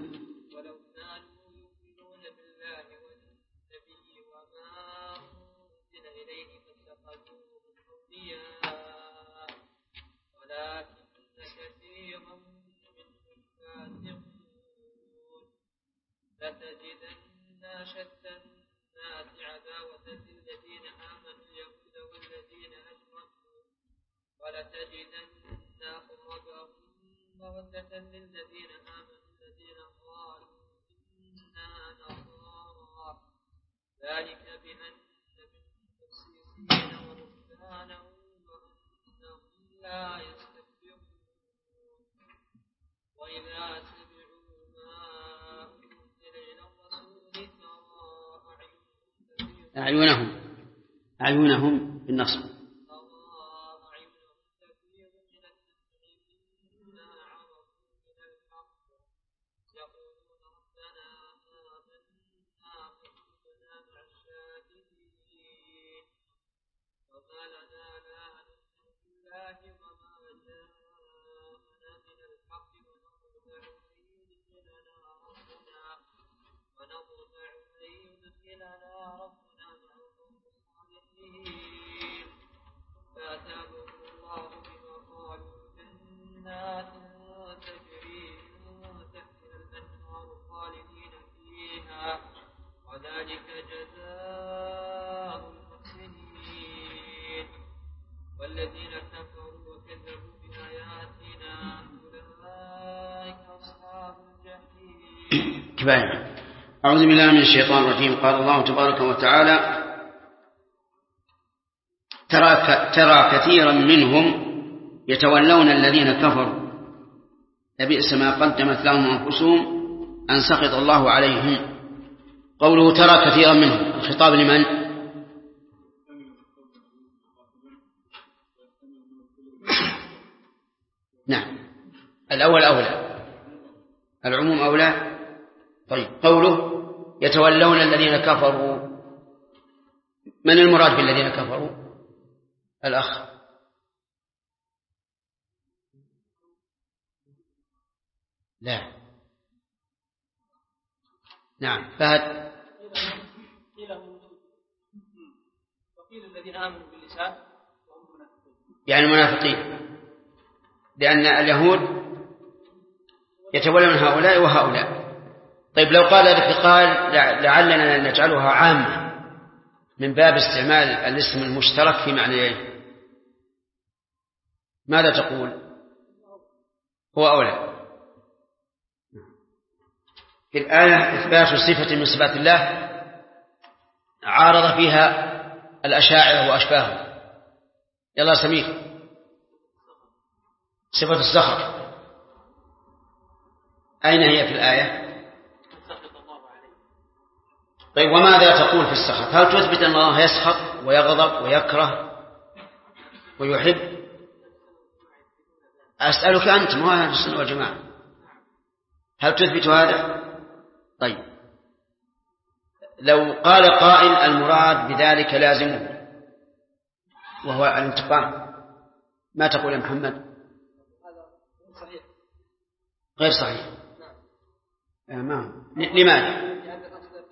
بالله والنبي وما أنزل إليه فاتخذوهم أولياء ولكن كثيرا منهم فاسقون لتجدن أشد الناس عداوة للذين آمنوا اليهود والذين أشركوا ولتجدن أقربهم مودة للذين آمنوا الذين قالوا إنا نصارى ذلك بأن منهم قسيسين ورهبانا وأنهم لا يستكبرون وإذا سمعوا ما أنزل إلى الرسول ترى أعينهم بالنصب. وذلك جزاء المحسنين والذين كفروا وكذبوا بآياتنا أولئك أصحاب الجحيم. كفاية. أعوذ بالله من الشيطان الرجيم. قال الله تبارك وتعالى: ترى كثيرا منهم يتولون الذين كفروا لبئس ما قدمت لهم أنفسهم أن سخط الله عليهم. قوله ترى كثيرا منهم، الخطاب لمن؟ نعم، الأول أولى، العموم أولى. طيب، قوله يتولون الذين كفروا، من المراد بالذين كفروا؟ الأخ. لا. نعم، فهد. وقيل الذين آمنوا باللسان وهم منافقين، يعني المنافقين، لأن اليهود يتولون هؤلاء وهؤلاء. طيب، لو قال ذلك قال لعلنا نجعلها عامة من باب استعمال الاسم المشترك في معنيين، ماذا تقول؟ هو أولى. في الآية إثبات صفة من صفات الله عارض فيها الأشاعرة وأشباههم. يلا سمير، صفة السخط أين هي في الآية؟ طيب، وماذا تقول في السخط؟ هل تثبت أن الله يسخط ويغضب ويكره ويحب؟ أسألك أنت، ما أهل السنة والجماعة، هل تثبت هذا؟ طيب، لو قال قائل المراد بذلك لازمه وهو الانتقام، ما تقول يا محمد؟ هذا صحيح. غير صحيح. ما لماذا؟ لأن الأصل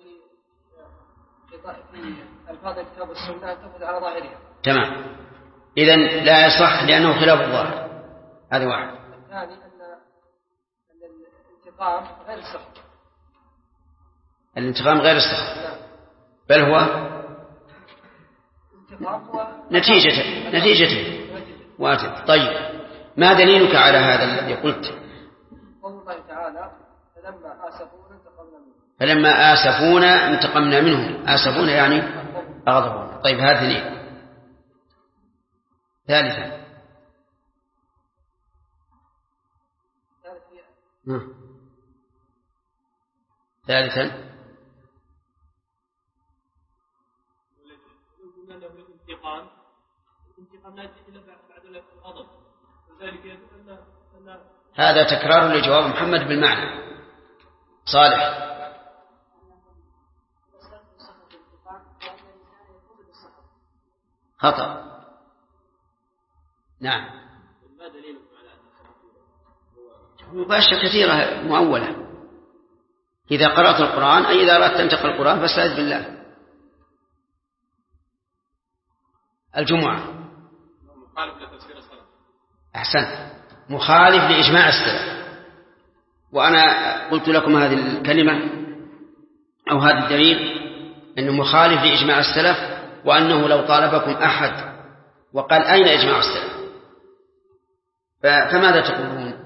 في ألفاظ الكتاب والسنة تأخذ على ظاهرها. تمام، إذن لا يصح لأنه خلاف الظاهر. هذا واحد. الثاني أن الانتقام غير السخط. الانتقام غير السخط، بل هو نتيجته واجب. طيب، ما دليلك على هذا الذي قلت؟ قول الله تعالى: فلما آسفونا انتقمنا منهم. آسفونا يعني أغضبونا. طيب، هذا دليل. ثالثا هذا تكرار لجواب محمد بالمعنى. صالح. خطأ. نعم. مباشرة كثيرة مؤولة. إذا قرأت القرآن أي إذا أردت أن تقرأ القرآن فاستعذ بالله. الجمعة أحسنت، مخالف لإجماع السلف. وأنا قلت لكم هذه الكلمة أو هذا الدليل أنه مخالف لإجماع السلف، وأنه لو طالبكم أحد وقال أين إجماع السلف فماذا تقولون؟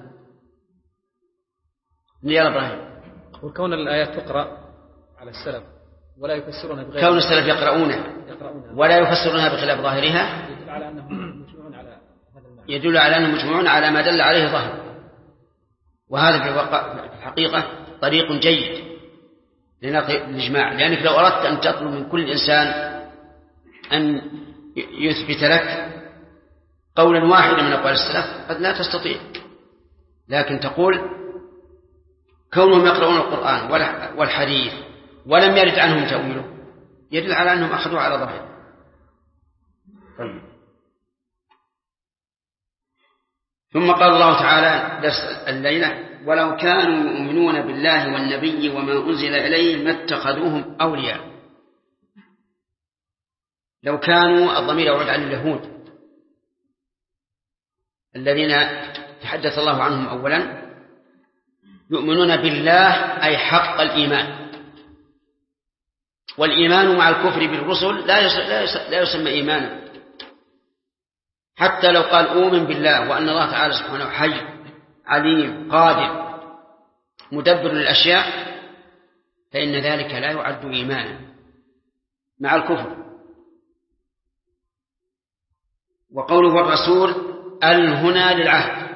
يا إبراهيم. وكون الآيات تقرأ على السلف ولا يفسرونها بغير كون السلف يقرؤونها ولا يفسرونها بخلاف ظاهرها يدل على أنهم مجمعون على هذا المعنى، يدل على أنهم مجمعون على ما دل عليه ظاهر. وهذا في الحقيقة طريق جيد للإجماع، لأنك لو أردت أن تطلب من كل إنسان أن يثبت لك قولا واحدا من أقوال السلف قد لا تستطيع، لكن تقول كونهم يقرؤون القرآن والحديث ولم يرد عنهم تأويله يدل على أنهم أخذوا على ظاهره. ثم قال الله تعالى درس الليلة: ولو كانوا يؤمنون بالله والنبي وما أنزل إليه ما اتخذوهم أولياء. لو كانوا، الضمير يعود عن اليهود الذين تحدث الله عنهم أولا، يؤمنون بالله أي حق الإيمان، والإيمان مع الكفر بالرسل لا يسمى إيمانا. حتى لو قال أؤمن بالله وأن الله تعالى سبحانه حي عليم قادر مدبر للأشياء فإن ذلك لا يعد إيمانا مع الكفر. وقوله الرسول هنا للعهد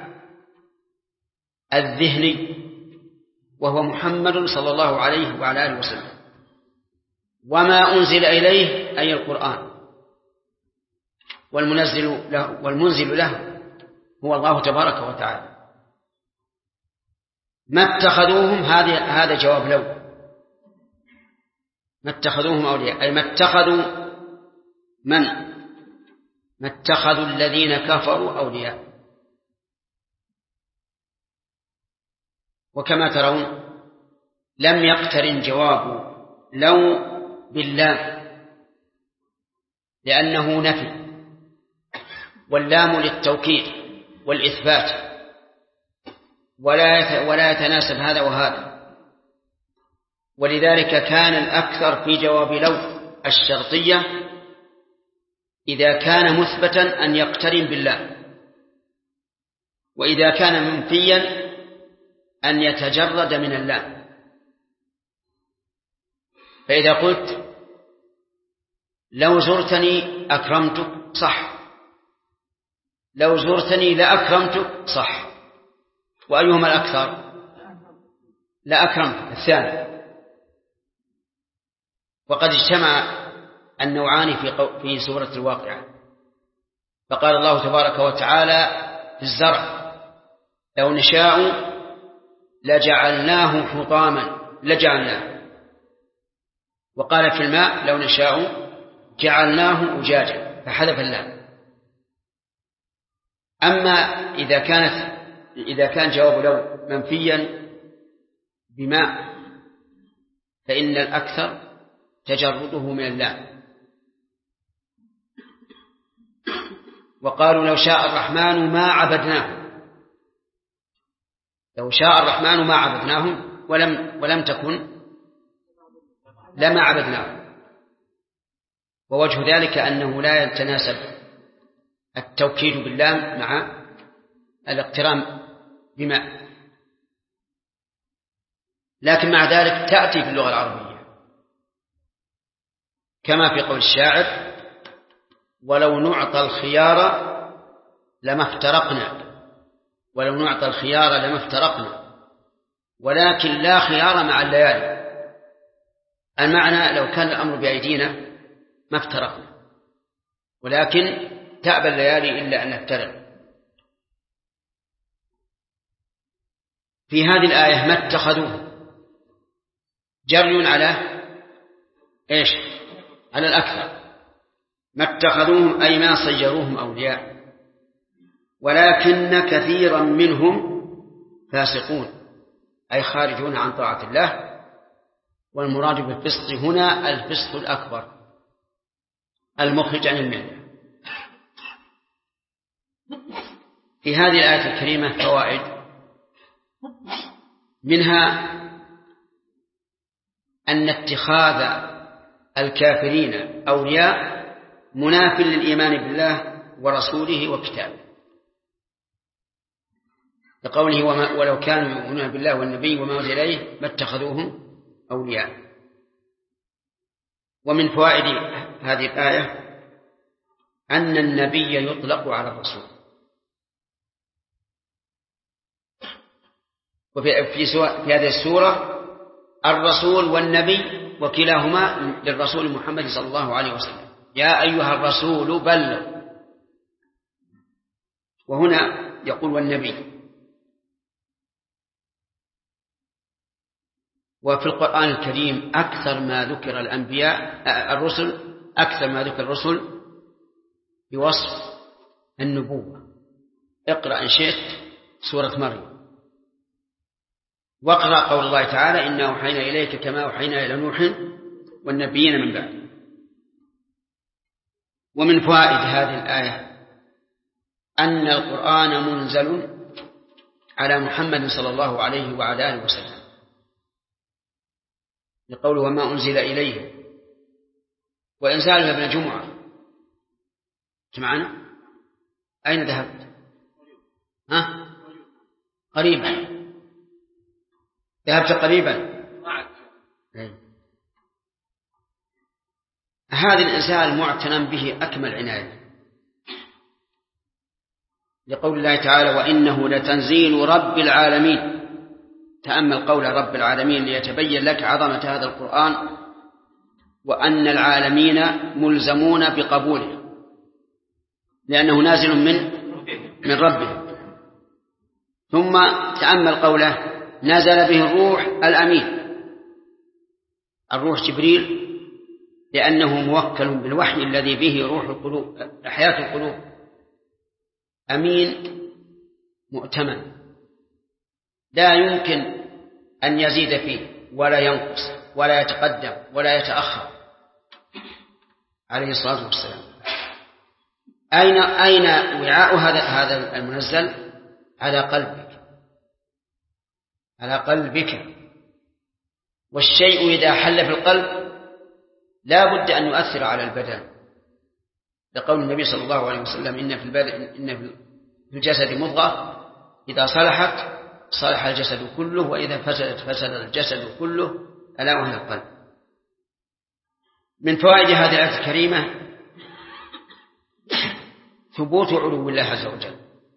الذهني وهو محمد صلى الله عليه وعلى آله وسلم، وما أنزل إليه أي القرآن، والمنزل له هو الله تبارك وتعالى. ما اتخذوهم، هذا جواب لو. ما اتخذوهم أولياء أي ما اتخذوا الذين كفروا أولياء. وكما ترون لم يقترن جواب لو باللام لأنه نفي، واللام للتوكيد والإثبات، ولا يتناسب هذا وهذا. ولذلك كان الأكثر في جواب لو الشرطية إذا كان مثبتا أن يقترن بالله، وإذا كان منفيا أن يتجرد من الله. فإذا قلت لو زرتني أكرمتك صح، لو زرتني لأكرمتك صح. وأيهما الأكثر؟ لأكرمتك الثاني. وقد اجتمع النوعان في سورة الواقعة، فقال الله تبارك وتعالى في الزرع: لو نشاء لجعلناه حطاما لجعلناه. وقال في الماء: لو نشاء جعلناه أجاجا فحذف اللام. أما إذا كان جواب لو منفيا بماء فإن الأكثر تجرده من اللام. وقالوا لو شاء الرحمن ما عبدناهم، لو شاء الرحمن ما عبدناهم ولم تكن لما عبدناهم. ووجه ذلك أنه لا يتناسب التوكيد باللام مع الاقتران بماء، لكن مع ذلك تأتي في اللغة العربية كما في قول الشاعر: ولو نعطى الخيار لما افترقنا، ولو نعطى الخيار لما افترقنا، ولكن لا خيار مع الليالي. المعنى لو كان الأمر بأيدينا ما افترقنا، ولكن تأبى الليالي إلا أن نفترق. في هذه الآية ما اتخذوه جري على إيش؟ على الأكثر. ما اتخذوهم أي ما صيروهم أولياء، ولكن كثيرا منهم فاسقون أي خارجون عن طاعة الله. والمراد بالفسق هنا الفسق الأكبر المخرج عن الملة. في هذه الآية الكريمة فوائد، منها أن اتخاذ الكافرين أولياء مناف للإيمان بالله ورسوله وكتابه، لقوله ولو كانوا يؤمنون بالله والنبي وما أنزل إليه ما اتخذوهم أولياء. ومن فوائد هذه الآية أن النبي يطلق على الرسول، وفي هذه السورة الرسول والنبي وكلاهما للرسول محمد صلى الله عليه وسلم. يا أيها الرسول بلغ، وهنا يقول والنبي. وفي القرآن الكريم أكثر ما ذكر الرسل أكثر ما ذكر الرسل بوصف النبوة. اقرأ إن شئت سورة مريم، واقرأ قول الله تعالى إنا أوحينا إليك كما أوحينا إلى نوح والنبيين من بعد. ومن فوائد هذه الآية أن القرآن منزل على محمد صلى الله عليه وعلى آله وسلم، لقوله وما أنزل إليه. وإنزال ابن جمعة معنا أين ذهبت؟ قريبا ذهبت قريبا. هذا الإنسان معتنى به أكمل عناية، لقول الله تعالى وإنه لتنزيل رب العالمين. تأمل قول رب العالمين ليتبين لك عظمة هذا القرآن، وأن العالمين ملزمون بقبوله لأنه نازل من ربه. ثم تأمل قوله نزل به الروح الأمين. الروح جبريل لأنه موكل بالوحي الذي به روح القلوب حياة القلوب. أمين مؤتمن لا يمكن أن يزيد فيه ولا ينقص ولا يتقدم ولا يتأخر عليه الصلاة والسلام. أين وعاء هذا المنزل؟ على قلبك. والشيء إذا حل في القلب لا بد أن يؤثر على البدن، لقول النبي صلى الله عليه وسلم إن في الجسد مضغة إذا صلحت صلح الجسد كله، وإذا فسدت فسد الجسد كله، ألا وهي القلب. من فوائد هذه الآية الكريمة ثبوت علو الله عز وجل،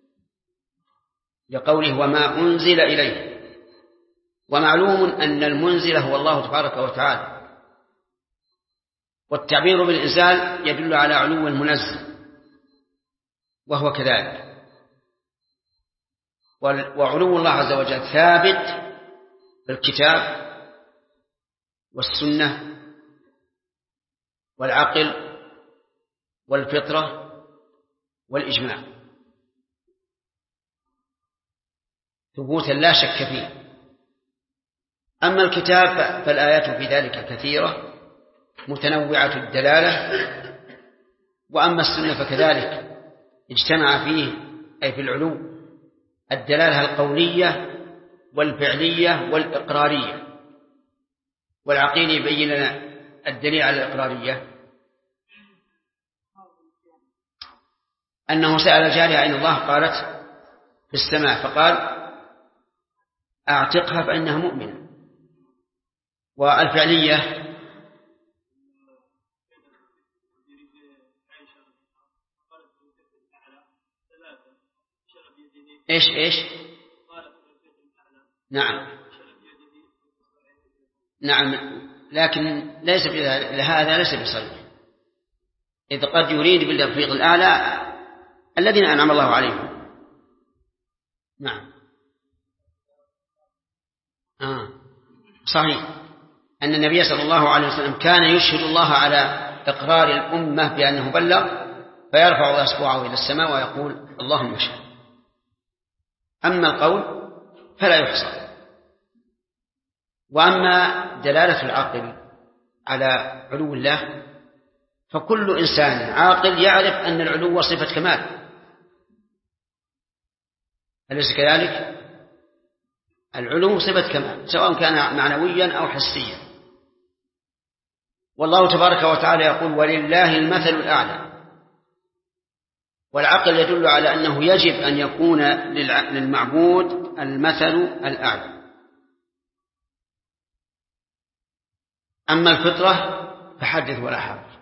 لقوله وما أنزل إليه. ومعلوم أن المنزل هو الله تبارك وتعالى، والتعبير بالإنزال يدل على علو المنزل، وهو كذلك. وعلو الله عز وجل ثابت بالكتاب والسنة والعقل والفطرة والإجماع ثبوتا لا شك فيه. أما الكتاب فالآيات في ذلك كثيرة متنوعة الدلالة، وأما السنة فكذلك اجتمع فيه أي في العلو الدلالة القولية والفعلية والإقرارية. والعقيل يبين لنا الدليل على الإقرارية أنه سأل جارية أين الله؟ قالت في السماء، فقال أعتقها فإنها مؤمنة. والفعلية إيش نعم لكن ليس هذا ليس بصريح، إذ قد يريد بالرفيق الأعلى الذين أنعم الله عليهم. نعم صحيح أن النبي صلى الله عليه وسلم كان يشهد الله على إقرار الأمة بأنه بلغ، فيرفع أصبعه إلى السماء ويقول اللهم اشهد. أما القول فلا يحصى. وأما دلالة العقل على علو الله فكل إنسان عاقل يعرف أن العلو صفة كمال، أليس كذلك؟ العلو صفة كمال سواء كان معنويا أو حسيا. والله تبارك وتعالى يقول ولله المثل الأعلى، والعقل يدل على أنه يجب أن يكون للمعبود المثل الأعلى. أما الفطرة فحدث ولا حرج،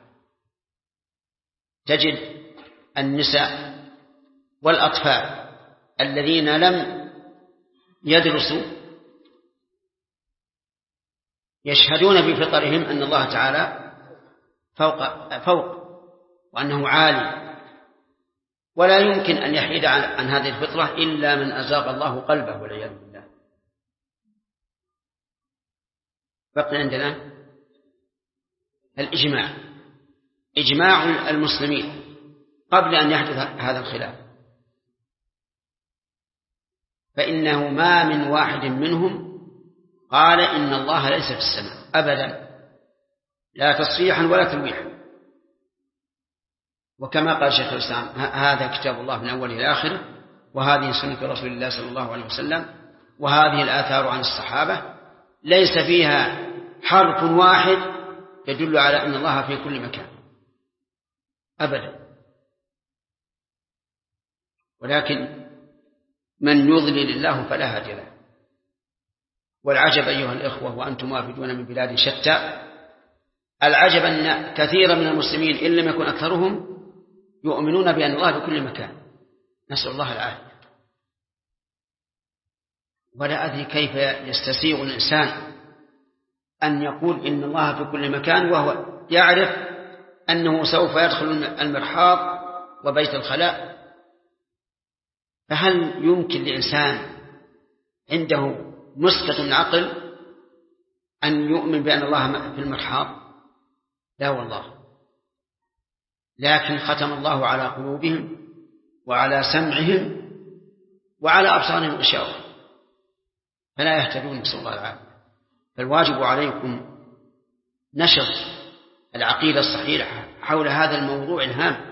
تجد النساء والأطفال الذين لم يدرسوا يشهدون بفطرهم أن الله تعالى فوق وأنه عالي، ولا يمكن أن يحيد عن هذه الفطرة إلا من أزاغ الله قلبه والعياذ بالله. بقي عندنا الإجماع، إجماع المسلمين قبل أن يحدث هذا الخلاف، فإنه ما من واحد منهم قال إن الله ليس في السماء أبدا، لا تصريحا ولا تلويحا. وكما قال شيخ الإسلام هذا كتاب الله من أوله إلى آخره، وهذه سنة رسول الله صلى الله عليه وسلم، وهذه الآثار عن الصحابة ليس فيها حرف واحد يدل على أن الله في كل مكان أبدا. ولكن من يضلل الله فلا هادي له. والعجب أيها الإخوة وأنتم وافدون من بلاد شتى، العجب أن كثيرا من المسلمين إن لم يكن أكثرهم يؤمنون بأن الله في كل مكان، نسأل الله العافية. ولا أدري كيف يستسيغ الإنسان أن يقول إن الله في كل مكان وهو يعرف أنه سوف يدخل المرحاض وبيت الخلاء. فهل يمكن لإنسان عنده مسكة عقل أن يؤمن بأن الله في المرحاض؟ لا والله. لكن ختم الله على قلوبهم وعلى سمعهم وعلى أبصارهم غشاوة فلا يهتدون، نسأل الله العافية. فالواجب عليكم نشر العقيدة الصحيحة حول هذا الموضوع الهام.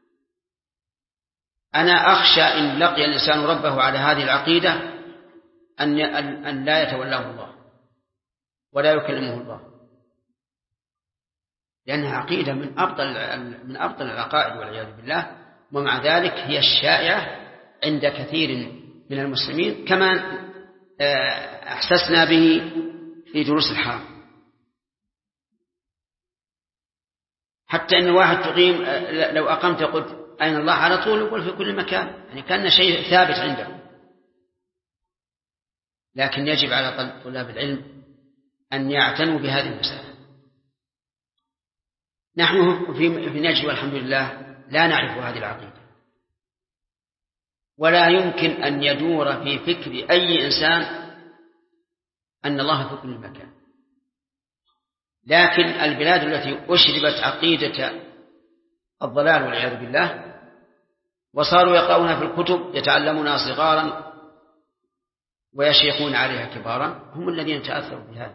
أنا أخشى إن لقي الإنسان ربه على هذه العقيدة أن لا يتولاه الله ولا يكلمه الله، لأنها عقيدة من أبطل العقائد والعياذ بالله، ومع ذلك هي الشائعة عند كثير من المسلمين كما أحسسنا به في دروس الحرم. حتى أن الواحد تقيم لو أقمت قلت أين الله على طول يقول في كل مكان، يعني كان شيء ثابت عنده. لكن يجب على طلاب العلم أن يعتنوا بهذه المسألة. نحن في نجد والحمد لله لا نعرف هذه العقيدة، ولا يمكن أن يدور في فكر أي إنسان أن الله في كل مكان. لكن البلاد التي أشربت عقيدة الضلال والعياذ بالله وصاروا يقرؤون في الكتب يتعلمونها صغارا ويشيخون عليها كبارا هم الذين تأثروا بهذا.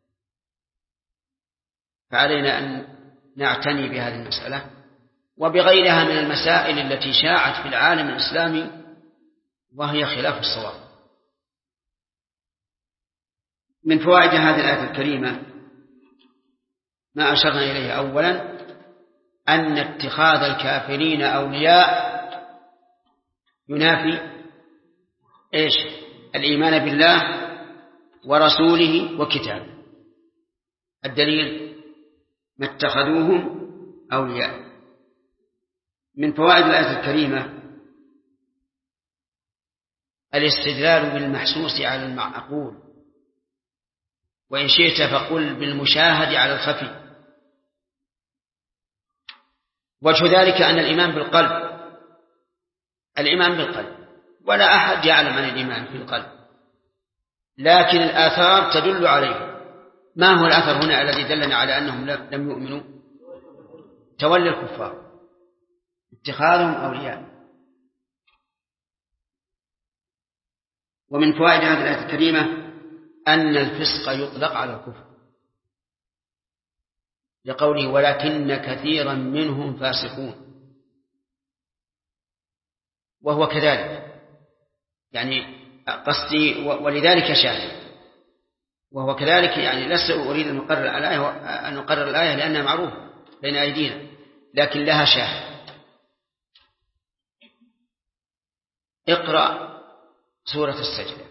فعلينا أن نعتني بهذه المسألة وبغيرها من المسائل التي شاعت في العالم الإسلامي وهي خلاف الصواب. من فوائد هذه الآية الكريمة ما أشرنا إليه أولا أن اتخاذ الكافرين أولياء ينافي الإيمان بالله ورسوله وكتابه. الدليل ما اتخذوهم أولياء. من فوائد الآية الكريمة الاستدلال بالمحسوس على المعقول، وإن شئت فقل بالمشاهد على الخفي. وجه ذلك أن الإيمان بالقلب، ولا أحد يعلم عن الإيمان في القلب، لكن الآثار تدل عليه. ما هو الأثر هنا الذي دلنا على أنهم لم يؤمنوا؟ تولي الكفار، اتخاذهم أولياء. ومن فوائد هذه الآية الكريمة أن الفسق يطلق على الكفر، لقوله ولكن كثيرا منهم فاسقون، وهو كذلك، يعني قصدي ولذلك شاهد، وهو كذلك، يعني لست أريد أن أقرر الآية لأنها معروفة بين أيدينا، لكن لها شاهد. اقرأ سورة السجدة،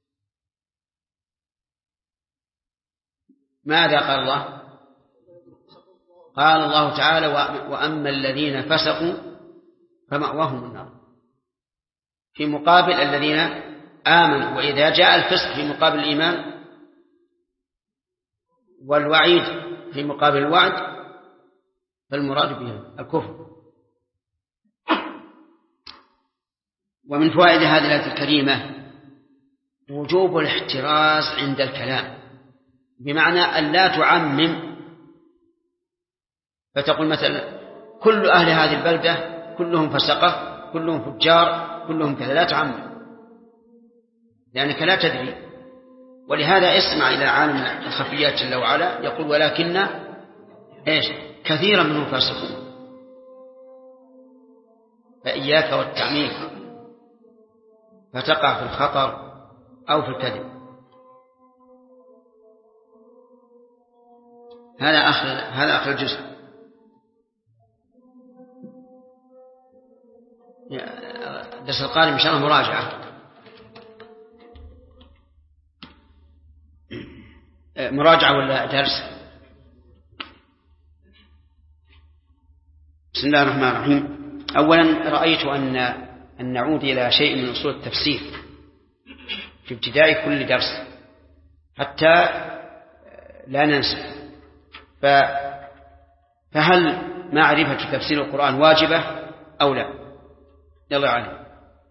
ماذا قال الله؟ قال الله تعالى وأما الذين فسقوا فمأواهم النار، في مقابل الذين آمنوا. وإذا جاء الفسق في مقابل الإيمان والوعيد في مقابل الوعد فالمراد به الكفر. ومن فوائد هذه الآية الكريمة وجوب الاحتراز عند الكلام، بمعنى أن لا تعمم فتقول مثلا كل أهل هذه البلدة كلهم فسقة، كلهم فجار، كلهم كذا، لا تعمم لأنك لا تدري. ولهذا اسمع إلى عالم الخفيات جل وعلا يقول ولكن كثيرا منهم فاسقون. فإياك والتعميم فتقع في الخطر أو في الكذب. هذا آخر الجزء. الدرس القادم إن شاء الله مراجعة ولا درس؟ بسم الله الرحمن الرحيم. أولا رأيت أن نعود إلى شيء من أصول التفسير في ابتداء كل درس حتى لا ننسى. فهل معرفة تفسير القرآن واجبة أو لا؟ يلا علي.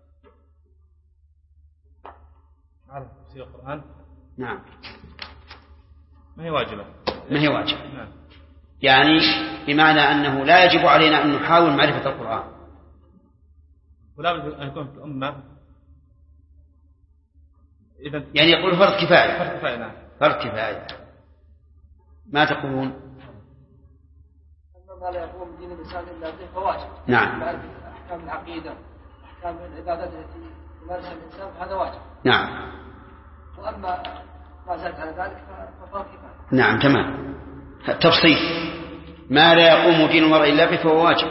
معرفة تفسير القرآن؟ نعم. ما هي واجبة. نعم. يعني بمعنى أنه لا يجب علينا أن نحاول معرفة القرآن، ولا بد أن يكون في الأمة يعني يقول فرض كفاية. نعم. فرض كفاية. ما تقولون؟ ما لا يقوم دين الإنسان إلا به فواجب. نعم. أحكام العقيدة، أحكام العبادات التي يمارسها الإنسان فهذا واجب. نعم. وأما ما زاد على ذلك ففرض كفاية. نعم تمام. تفصيل ما لا يقوم دين المرء إلا به فهو واجب.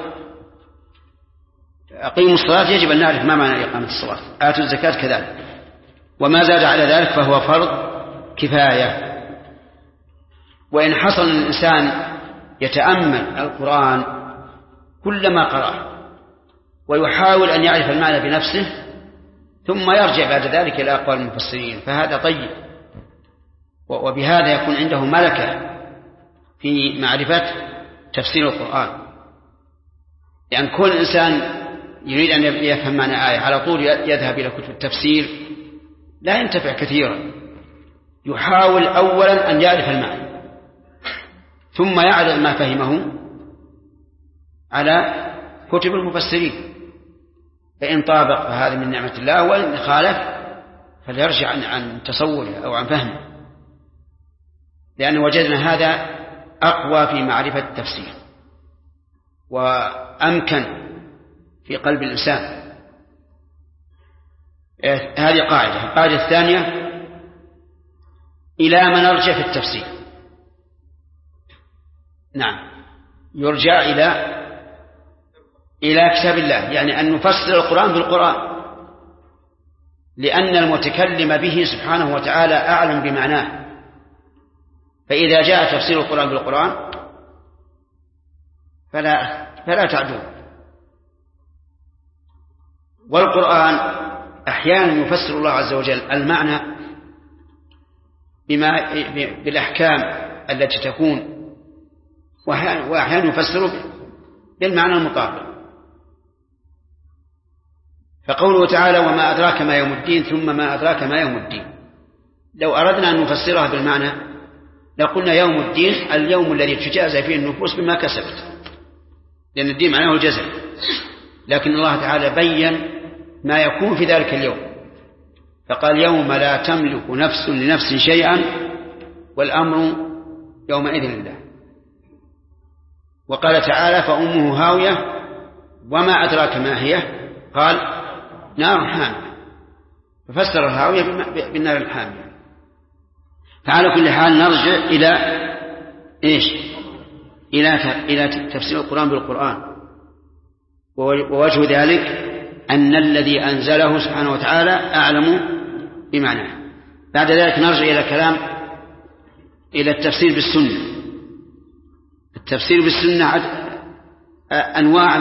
أقيموا الصلاة يجب أن نعرف ما معنى إقامة الصلاة. آتوا الزكاة كذلك. وما زاد على ذلك فهو فرض كفاية. وإن حصل الإنسان يتأمل القرآن كلما قرأ ويحاول أن يعرف المعنى بنفسه ثم يرجع بعد ذلك إلى أقوال المفسرين فهذا طيب، وبهذا يكون عنده ملكة في معرفة تفسير القرآن. لأن كل إنسان يريد أن يفهم معنى آية على طول يذهب إلى كتب التفسير لا ينتفع كثيرا. يحاول أولا أن يعرف المعنى ثم يعرض ما فهمه على كتب المفسرين، فإن طابق فهذا من نعمة الله، وإن خالف فليرجع عن تصوره أو عن فهمه، لأن وجدنا هذا أقوى في معرفة التفسير وأمكن في قلب الإنسان. هذه قاعدة. القاعدة الثانية إلى ما نرجع في التفسير. نعم يرجع إلى كتاب الله، يعني أن نفسر القرآن بالقرآن، لأن المتكلم به سبحانه وتعالى أعلم بمعناه. فإذا جاء تفسير القرآن بالقرآن فلا تعدون. والقرآن أحيانا يفسر الله عز وجل المعنى بالأحكام التي تكون، وأحيانا يفسره بالمعنى المطابق. فقوله تعالى وما أدراك ما يوم الدين ثم ما أدراك ما يوم الدين، لو أردنا أن نفسرها بالمعنى لقلنا يوم الدين اليوم الذي تجازى فيه النفوس بما كسبت، لأن الدين معناه الجزاء، لكن الله تعالى بين ما يكون في ذلك اليوم فقال يوم لا تملك نفس لنفس شيئا والأمر يومئذ لله. وقال تعالى فأمه هاوية وما أدراك ما هي، قال نار حامية، ففسر الهاوية بالنار الحامية. فعلى كل حال نرجع إلى إيش؟ إلى تفسير القرآن بالقرآن، ووجه ذلك أن الذي أنزله سبحانه وتعالى أعلم بمعناه. بعد ذلك نرجع إلى التفسير بالسنة. التفسير بالسنة أنواع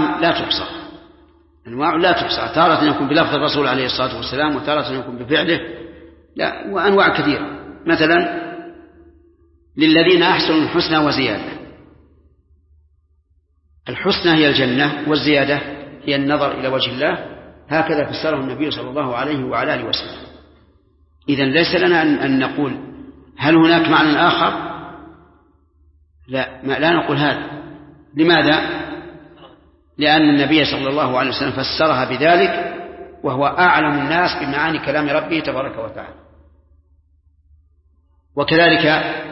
لا تحصى، تارة يكون بلفظ الرسول عليه الصلاة والسلام، وتارة يكون بفعله، وأنواع كثيرة. مثلا للذين أحسنوا الحسنى وزيادة، الحسنى هي الجنة والزيادة هي النظر إلى وجه الله، هكذا فسره النبي صلى الله عليه وعلى آله وسلم. إذن ليس لنا أن نقول هل هناك معنى آخر، لا نقول هذا. لماذا؟ لأن النبي صلى الله عليه وسلم فسرها بذلك، وهو أعلم الناس بمعاني كلام ربه تبارك وتعالى. وكذلك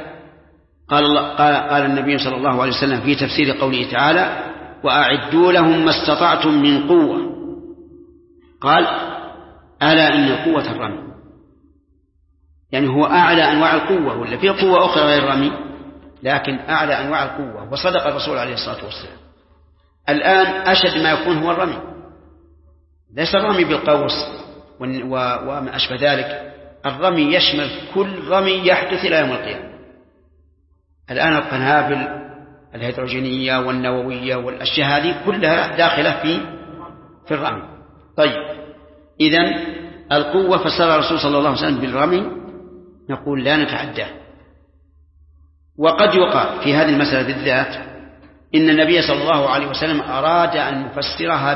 قال النبي صلى الله عليه وسلم في تفسير قوله تعالى وأعدوا لهم ما استطعتم من قوة، قال ألا إن القوة الرمي، يعني هو أعلى أنواع القوة، ولا في قوة أخرى غير الرمي، لكن أعلى أنواع القوة. وصدق الرسول عليه الصلاة والسلام. الآن أشد ما يكون هو الرمي، ليس الرمي بالقوس وما أشبه ذلك، الرمي يشمل كل رمي يحدث إلى يوم القيامة. الآن القنابل الهيدروجينية والنووية والأشياء هذه كلها داخلة في الرمي. طيب، إذن القوة فسر الرسول صلى الله عليه وسلم بالرمي، نقول لا نتعداه. وقد يقال في هذه المسألة بالذات إن النبي صلى الله عليه وسلم أراد أن يفسرها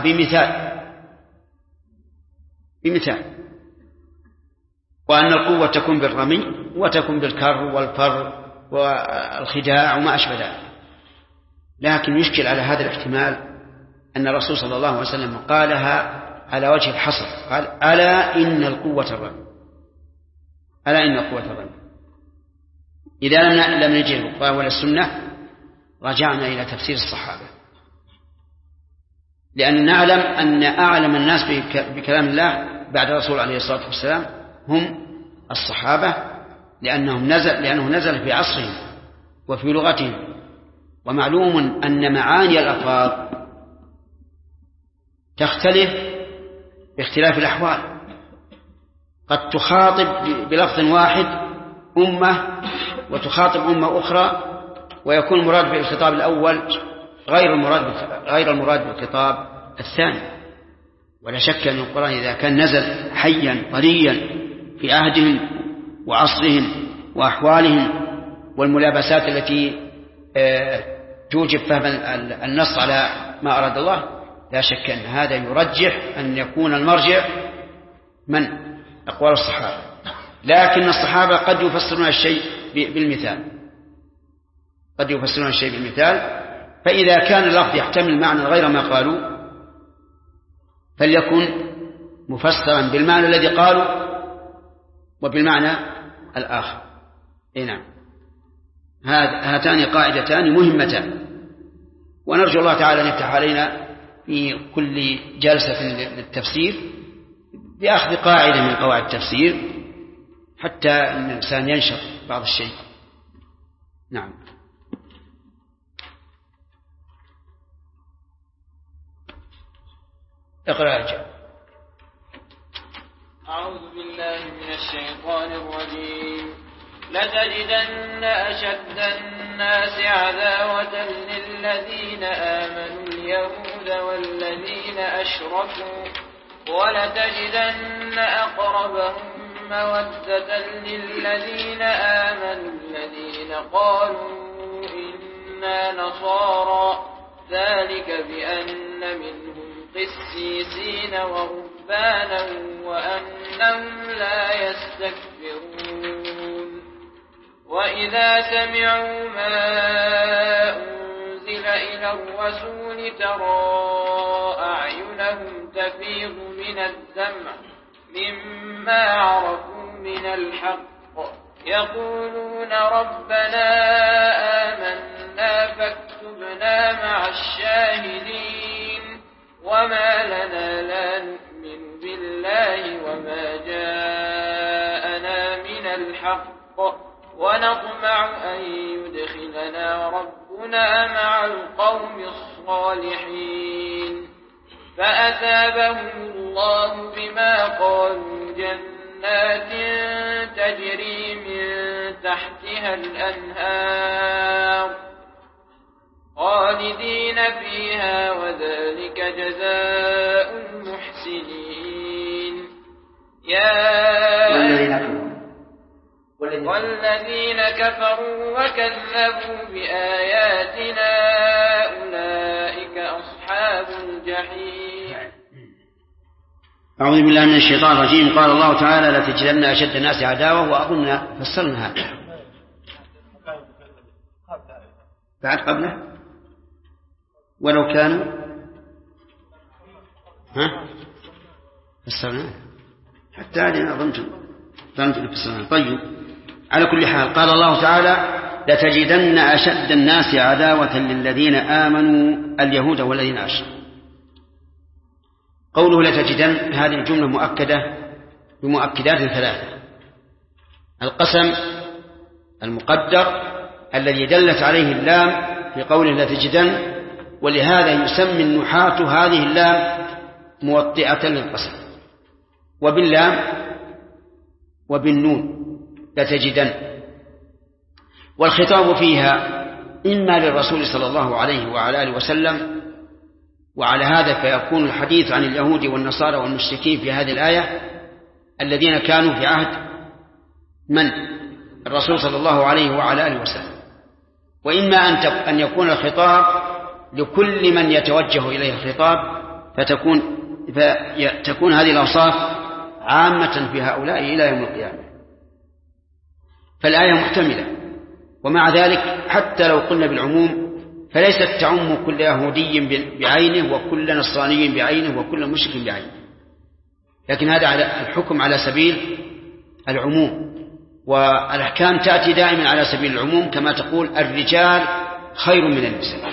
بمثال، وأن القوة تكون بالرمي وتكون بالكر والفر والخداع وما أشبه ذلك. لكن يشكل على هذا الاحتمال أن الرسول صلى الله عليه وسلم قالها على وجه الحصر، قال ألا إن القوة الرمي، ألا إن القوة الرمي. إذا لم نجد القرآن ولا السنة رجعنا إلى تفسير الصحابة، لأن نعلم أن أعلم الناس بكلام الله بعد الرسول عليه الصلاة والسلام هم الصحابة، لأنه نزل في عصرهم وفي لغتهم. ومعلوم أن معاني الألفاظ تختلف باختلاف الأحوال، قد تخاطب بلفظ واحد أمة وتخاطب أمة أخرى، ويكون المراد بالخطاب الأول غير المراد بالخطاب الثاني. ولا شك أن القرآن إذا كان نزل حيا طريا في عهدهم وعصرهم وأحوالهم والملابسات التي توجب فهم النص على ما أراد الله، لا شك أن هذا يرجح أن يكون المرجع من أقوال الصحابة. لكن الصحابة قد يفسرون الشيء بالمثال، فإذا كان اللفظ يحتمل معنى غير ما قالوا فليكن مفسرا بالمعنى الذي قالوا وبالمعنى الآخر. نعم، هاتان قاعدتان مهمتان، ونرجو الله تعالى أن يفتح علينا في كل جلسة للتفسير بأخذ قاعدة من قواعد التفسير حتى أن الإنسان ينشط بعض الشيء. نعم. اقرأ يا رجال. أعوذ بالله من الشيطان الرجيم. لتجدن أشد الناس عداوة للذين آمنوا اليهود والذين أشركوا ولتجدن أقربهم مودة للذين آمنوا الذين قالوا إنا نصارى ذلك بأن منهم قسيسين ورهبانا وأنهم لا يستكبرون وإذا سمعوا ما أنزل إلى الرسول ترى أعينهم تفيض من الدمع مما عرفوا من الحق يقولون ربنا آمنا فاكتبنا مع الشاهدين وما لنا لا نؤمن بالله وما جاءنا من الحق ونطمع أن يدخلنا ربنا مع القوم الصالحين فأثابهم الله بما قالوا جنات تجري من تحتها الأنهار خالدين فيها وذلك جزاء المحسنين والذين كفروا وكذبوا بآياتنا أولئك أصحاب الجحيم. أعوذ بالله من الشيطان الرجيم. قال الله تعالى لتجدن أشد الناس عداوة وأظن فسرنا هذا بعد قبله ولو كانوا فسرنا حتى هذه أظنتم فسرنا. طيب على كل حال قال الله تعالى لتجدن أشد الناس عداوة للذين آمنوا اليهود والذين أشركوا. قوله لتجدن هذه الجملة مؤكدة بمؤكدات ثلاثة: القسم المقدر الذي دلت عليه اللام في قوله لتجدن، ولهذا يسمي النحاة هذه اللام موطئة للقسم، وباللام وبالنون لتجدن. والخطاب فيها إما للرسول صلى الله عليه وعلى آله وسلم، وعلى هذا فيكون الحديث عن اليهود والنصارى والمشركين في هذه الآية الذين كانوا في عهد من؟ الرسول صلى الله عليه وعلى آله وسلم. وإما أن يكون الخطاب لكل من يتوجه إليه الخطاب، فتكون هذه الأوصاف عامة في هؤلاء إلى يوم القيامة. فالآية محتملة، ومع ذلك حتى لو قلنا بالعموم فليست تعم كل يهودي بعينه وكل نصراني بعينه وكل مشرك بعينه، لكن هذا على الحكم على سبيل العموم، والأحكام تأتي دائما على سبيل العموم، كما تقول الرجال خير من النساء،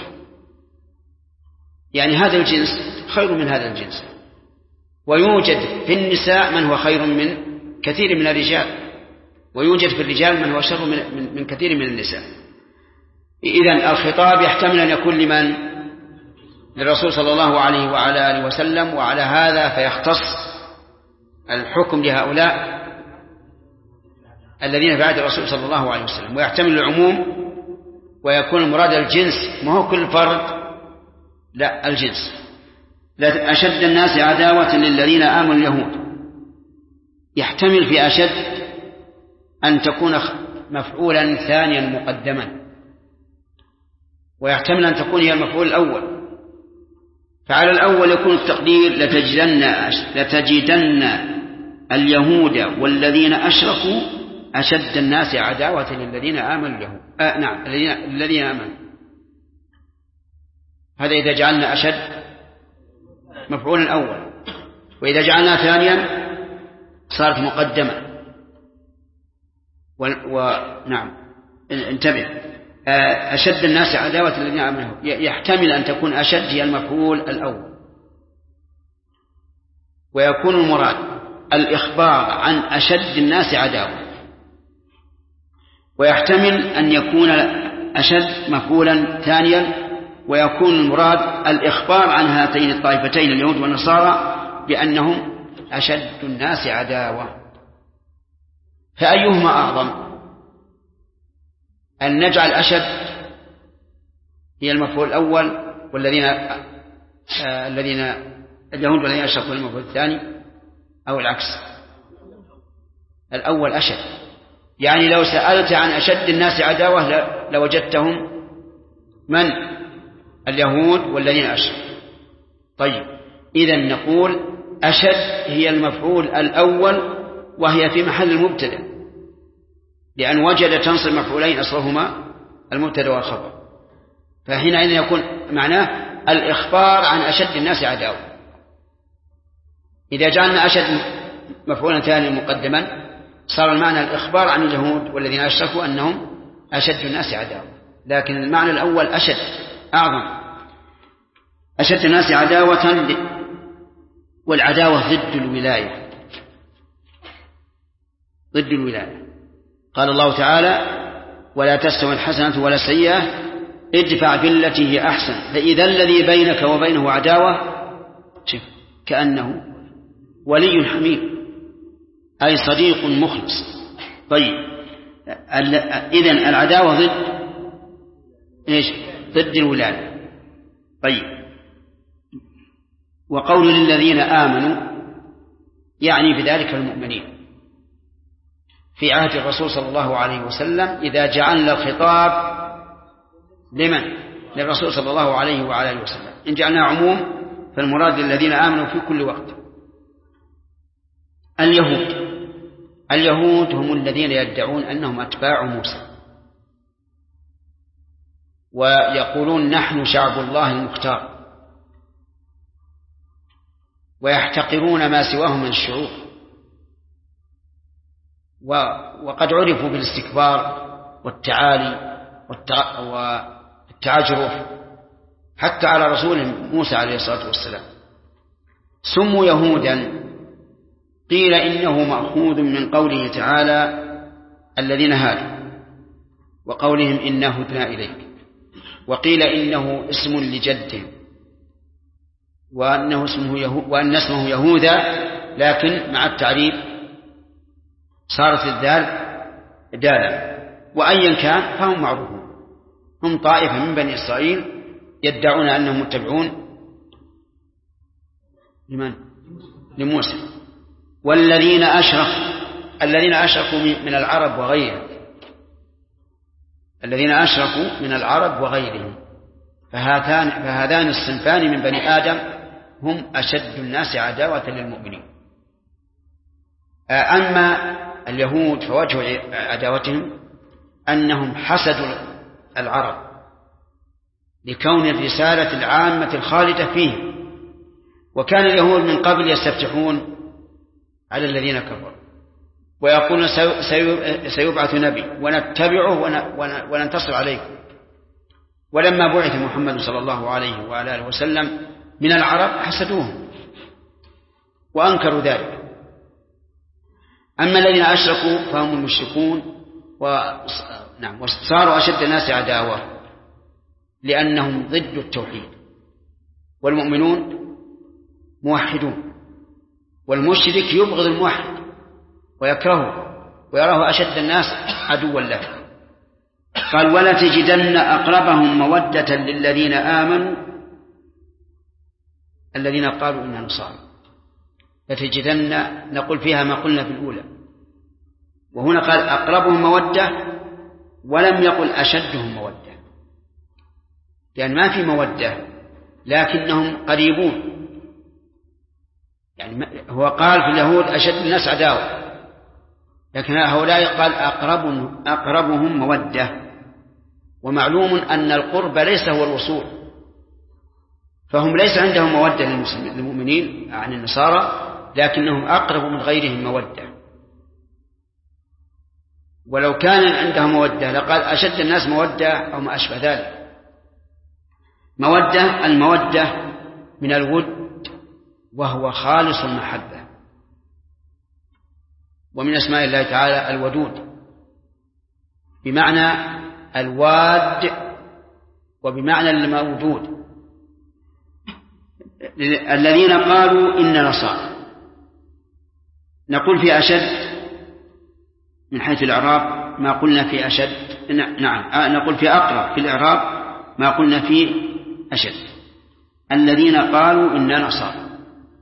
يعني هذا الجنس خير من هذا الجنس، ويوجد في النساء من هو خير من كثير من الرجال، ويوجد في الرجال من هو شر من كثير من النساء. إذن الخطاب يحتمل أن يكون لمن؟ للرسول صلى الله عليه وعلى آله وسلم، وعلى هذا فيختص الحكم لهؤلاء الذين في عهد الرسول صلى الله عليه وسلم، ويحتمل العموم ويكون المراد الجنس، ما هو كل فرد، لا الجنس. أشد الناس عداوة للذين آمنوا اليهود، يحتمل في أشد أن تكون مفعولا ثانيا مقدما، ويحتمل أن تكون هي المفعول الأول. فعلى الأول يكون التقدير لتجدن اليهود والذين أشركوا أشد الناس عداوة للذين آمنوا اليهود. نعم الذين آمنوا، هذا إذا جعلنا أشد مفعول الأول، وإذا جعلنا ثانيا صارت مقدمة. ونعم انتبه، أشد الناس عداوة الذين آمنوا يحتمل أن تكون أشد هي المفعول الأول، ويكون المراد الإخبار عن أشد الناس عداوة، ويحتمل أن يكون أشد مفعولا ثانيا، ويكون المراد الإخبار عن هاتين الطائفتين اليهود والنصارى بأنهم أشد الناس عداوة. فأيهما أعظم؟ أن نجعل أشد هي المفعول الأول والذين اليهود والذين أشركوا المفعول الثاني أو العكس؟ الأول أشد، يعني لو سألت عن أشد الناس عداوة لوجدتهم من؟ اليهود والذين أشركوا. طيب، إذن نقول أشد هي المفعول الأول وهي في محل المبتدأ، لأن وجد تنصب مفعولين أصلهما المبتدأ والخبر، فحينئذ يكون معناه الإخبار عن أشد الناس عداوة. إذا جعلنا أشد مفعولا ثاني مقدما صار المعنى الإخبار عن اليهود والذين أشركوا أنهم أشد الناس عداوة، لكن المعنى الأول أشد أعظم. أشد الناس عداوة، والعداوة ضد الولاية، ضد الولاية. قال الله تعالى: ولا تستوي الحسنة ولا السيئة ادفع بالتي هي أحسن فإذا الذي بينك وبينه عداوة كأنه ولي حميم، أي صديق مخلص. طيب، إذن العداوة ضد إيش؟ ضد الولاية. طيب، وقول للذين آمنوا يعني بذلك المؤمنين في عهد الرسول صلى الله عليه وسلم، إذا جعلنا الخطاب لمن؟ للرسول صلى الله عليه وعلى آله وسلم. إن جعلنا عموم فالمراد للذين آمنوا في كل وقت. اليهود هم الذين يدعون أنهم أتباع موسى، ويقولون نحن شعب الله المختار، ويحتقرون ما سواه من الشعوب، وقد عرفوا بالاستكبار والتعالي والتعجرف حتى على رسول موسى عليه الصلاة والسلام. سموا يهودا، قيل إنه مأخوذ من قوله تعالى الذين هادوا، وقولهم إنا هدنا إليك، وقيل إنه اسم لجدهم، وأن اسمه يهوذا، لكن مع التعريب صارت الدال دالا. وأيا كان فهم معروفون، هم طائفة من بني إسرائيل يدعون أنهم متبعون لموسى. والذين أشركوا من العرب وغيرهم، الذين أشركوا من العرب وغيرهم، فهذان الصنفان من بني آدم هم أشد الناس عداوة للمؤمنين. أما اليهود فوجه عداوتهم أنهم حسدوا العرب لكون الرسالة العامة الخالدة فيهم، وكان اليهود من قبل يستفتحون على الذين كفروا ويقولون سيبعث نبي ونتبعه وننتصر عليكم. ولما بعث محمد صلى الله عليه وعلى آله وسلم من العرب حسدوهم وأنكروا ذلك. أما الذين أشركوا فهم المشركون، وصاروا أشد الناس عداوة لأنهم ضد التوحيد، والمؤمنون موحدون، والمشرك يبغض الموحد ويكرهه ويراه أشد الناس عدوا له. قال ولا تجدن أقربهم مودة للذين آمنوا الذين قالوا إننا نصارى. لتجدن نقول فيها ما قلنا في الأولى، وهنا قال أقربهم مودة ولم يقل أشدهم مودة، لأن ما في مودة لكنهم قريبون. يعني هو قال في اليهود أشد الناس عداوة، لكن هؤلاء قال أقربهم مودة، ومعلوم أن القرب ليس هو الوصول، فهم ليس عندهم مودة للمؤمنين عن النصارى، لكنهم أقرب من غيرهم مودة. ولو كان عندهم مودة لقال أشد الناس مودة أو ما أشبه ذلك. مودة، المودة من الود وهو خالص المحبة، ومن أسماء الله تعالى الودود بمعنى الواد وبمعنى الموجود. الذين قالوا إن نصارى نقول في أشد من حيث الإعراب ما قلنا في أشد، نقول في أقرب في الإعراب ما قلنا في أشد. الذين قالوا إن نصارى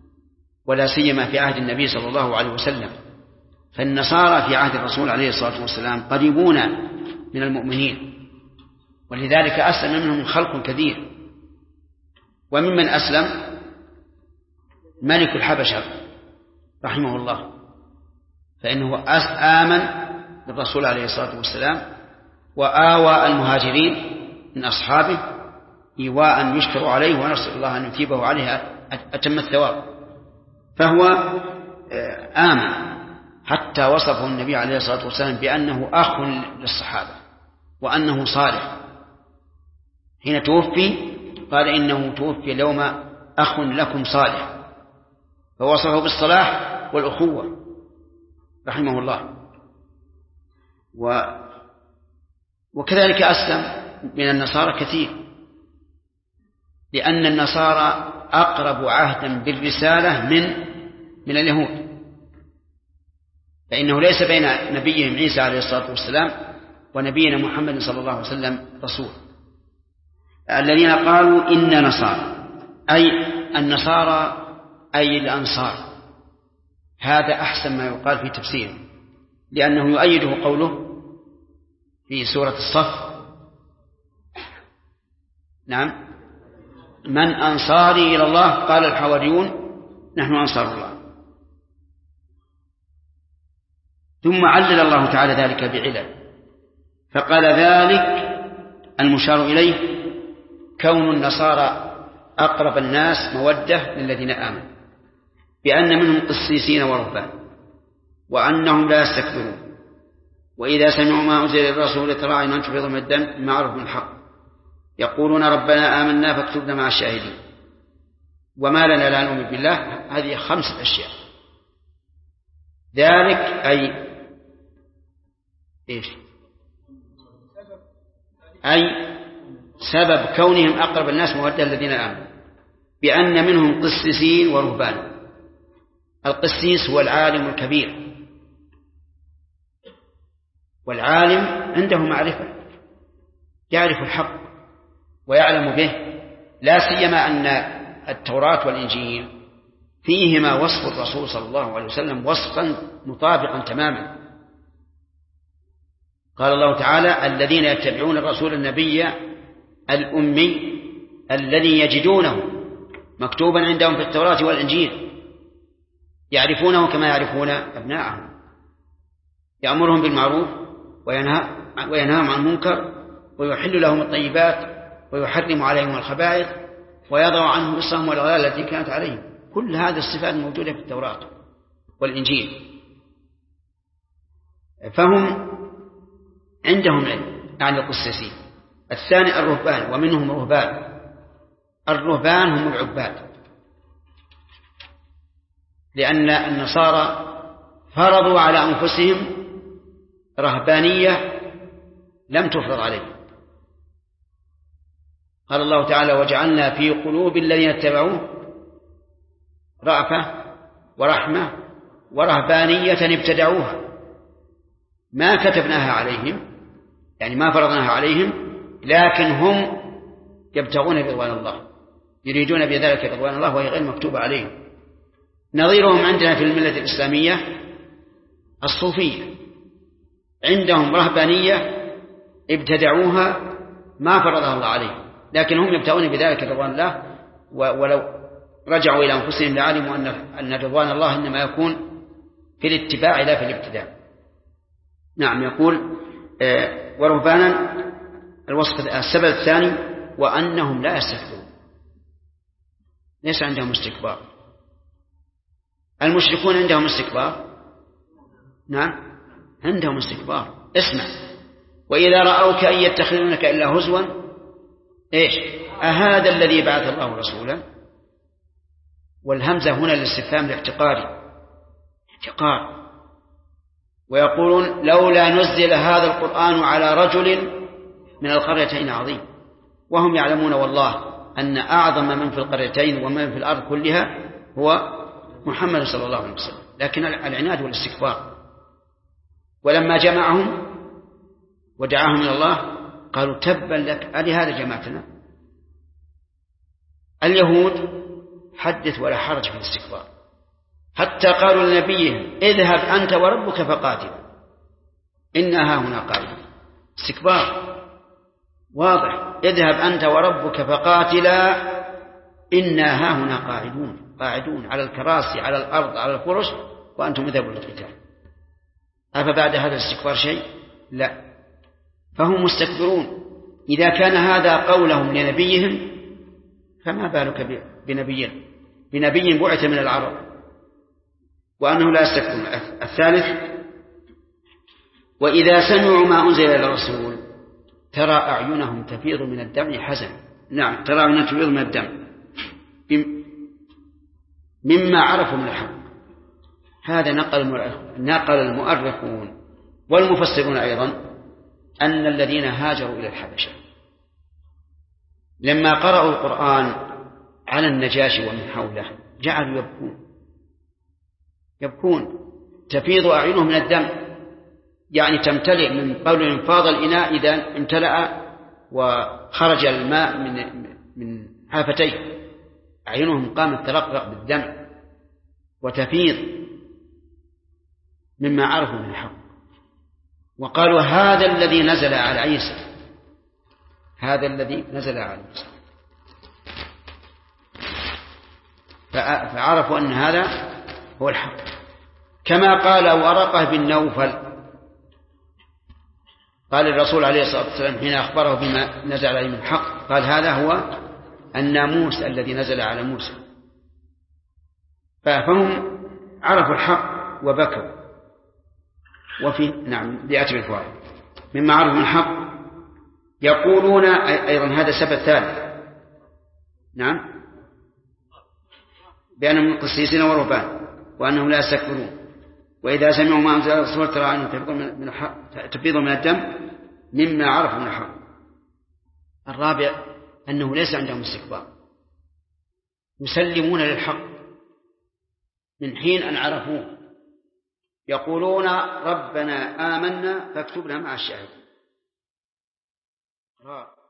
ولا سيما في عهد النبي صلى الله عليه وسلم، فالنصارى في عهد الرسول عليه الصلاة والسلام قريبون من المؤمنين، ولذلك أسلم منهم خلق كثير. وممن أسلم ملك الحبشة رحمه الله، فإنه آمن بالرسول عليه الصلاة والسلام وآوى المهاجرين من أصحابه إيواء يشكر عليه، ونسأل الله أن يثيبه عليه أتم الثواب. فهو آمن، حتى وصفه النبي عليه الصلاة والسلام بأنه أخ للصحابة وأنه صالح. حين توفي قال إنه توفي اليوم أخ لكم صالح، فوصفه بالصلاح والأخوة رحمه الله. وكذلك أسلم من النصارى كثير، لأن النصارى أقرب عهدا بالرسالة من اليهود، فإنه ليس بين نبيهم عيسى عليه الصلاة والسلام ونبينا محمد صلى الله عليه وسلم رسول. الذين قالوا إن نصارى أي النصارى أي الأنصار، هذا أحسن ما يقال في تفسيره، لأنه يؤيده قوله في سورة الصف: نعم، من أنصاري إلى الله قال الحواريون نحن أنصار الله. ثم علل الله تعالى ذلك بعلل، فقال ذلك المشار إليه كون النصارى أقرب الناس مودة للذين آمنوا، بأن منهم قسيسين ورهبان، وأنهم لا يستكبرون، وإذا سمعوا ما أنزل الرسول ترى عينهم تفيض من الدم مما عرفوا من الحق، يقولون ربنا آمنا فاكتبنا مع الشاهدين، وما لنا لا نؤمن بالله. هذه 5 أشياء. ذلك أي إيش؟ أي سبب كونهم أقرب الناس مودة الذين آمنوا، بأن منهم قسيسين ورهبان. القسيس هو العالم الكبير، والعالم عنده معرفة، يعرف الحق ويعلم به، لا سيما أن التوراة والإنجيل فيهما وصف الرسول صلى الله عليه وسلم وصفا مطابقا تماما. قال الله تعالى: الذين يتبعون الرسول النبي الأمي الذي يجدونه مكتوبا عندهم في التوراة والإنجيل يعرفونه كما يعرفون أبناءهم، يأمرهم بالمعروف وينهاهم عن المنكر ويحل لهم الطيبات ويحرم عليهم الخبائث ويضع عنهم إصرهم والأغلال التي كانت عليهم. كل هذه الصفات موجودة في التوراة والإنجيل، فهم عندهم علم عن القسيسين. الثاني الرهبان، ومنهم رهبان. الرهبان هم العباد، لأن النصارى فرضوا على أنفسهم رهبانية لم تفرض عليهم. قال الله تعالى: وجعلنا في قلوب الذين اتبعوه رأفة ورحمة ورهبانية ابتدعوها ما كتبناها عليهم، يعني ما فرضناها عليهم، لكن هم يبتغون رضوان الله، يريدون بذلك رضوان الله وهي غير مكتوبة عليهم. نظيرهم عندنا في الملة الإسلامية الصوفية، عندهم رهبانية ابتدعوها ما فرضها الله عليهم، لكن هم يبتغون بذلك رضوان الله، ولو رجعوا إلى أنفسهم لعلموا أن رضوان الله إنما يكون في الاتباع لا في الابتداع. نعم. يقول ورهبانا. السبب الثاني: وأنهم لا يستكبرون، ليس عندهم استكبار. المشركون عندهم استكبار، نعم عندهم استكبار. اسمع: وإذا رأوك أن يتخذونك إلا هزوا إيش؟ أهذا الذي بعث الله رسولا؟ والهمزة هنا للاستفهام الاحتقاري، احتقار. ويقولون لولا نزل هذا القرآن على رجل من القريتين عظيم، وهم يعلمون والله أن أعظم من في القريتين ومن في الأرض كلها هو محمد صلى الله عليه وسلم، لكن العناد والاستكبار. ولما جمعهم ودعاهم إلى الله قالوا: تبا لك، ألهذا جماعتنا؟ اليهود حدث ولا حرج في الاستكبار، حتى قالوا لنبيهم اذهب أنت وربك فقاتل إنا هاهنا قاعدون. استكبار واضح. اذهب أنت وربك فقاتلا إنا هاهنا قاعدون على الكراسي على الأرض على الفرش وأنتم اذهبوا للقتال. أفبعد هذا الاستكبار شيء؟ لا. فهم مستكبرون. إذا كان هذا قولهم لنبيهم فما بالك بنبي بعث من العرب وأنه لا يستكبرون. الثالث وإذا سمعوا ما أنزل إلى الرسول ترى أعينهم تفيض من الدمع حزنا. نعم ترى أعينهم تفيض من الدمع مما عرفوا من الحق. هذا نقل المؤرخون والمفسرون أيضا أن الذين هاجروا إلى الحبشة لما قرأوا القرآن على النجاشي ومن حوله جعلوا يبكون تفيض أعينهم من الدم، يعني تمتلئ من قول انفاض الإناء إذا امتلأ وخرج الماء من حافتيه، أعينهم قامت ترقرق بالدم وتفيض مما عرفوا من الحق. وقالوا هذا الذي نزل على عيسى، هذا الذي نزل على عيسى، فعرفوا أن هذا هو الحق. كما قال ورقة بن نوفل، قال الرسول عليه الصلاة والسلام حين أخبره بما نزل عليه من الحق قال هذا هو الناموس الذي نزل على موسى. فهم عرفوا الحق وبكوا. وفي نعم ليأتي بالفوائد مما عرفوا من الحق يقولون أيضا هذا سبب ثالث، نعم، بأنهم قسيسين ورهبان وأنهم لا يستكبرون. وإذا سمعوا ما أنزل الرسول ترى أنهم تفيض من الدم مما عرفوا من الحق. الرابع أنه ليس عندهم استكبار، يسلمون للحق من حين أن عرفوه، يقولون ربنا آمنا فاكتبنا مع الشاهدين.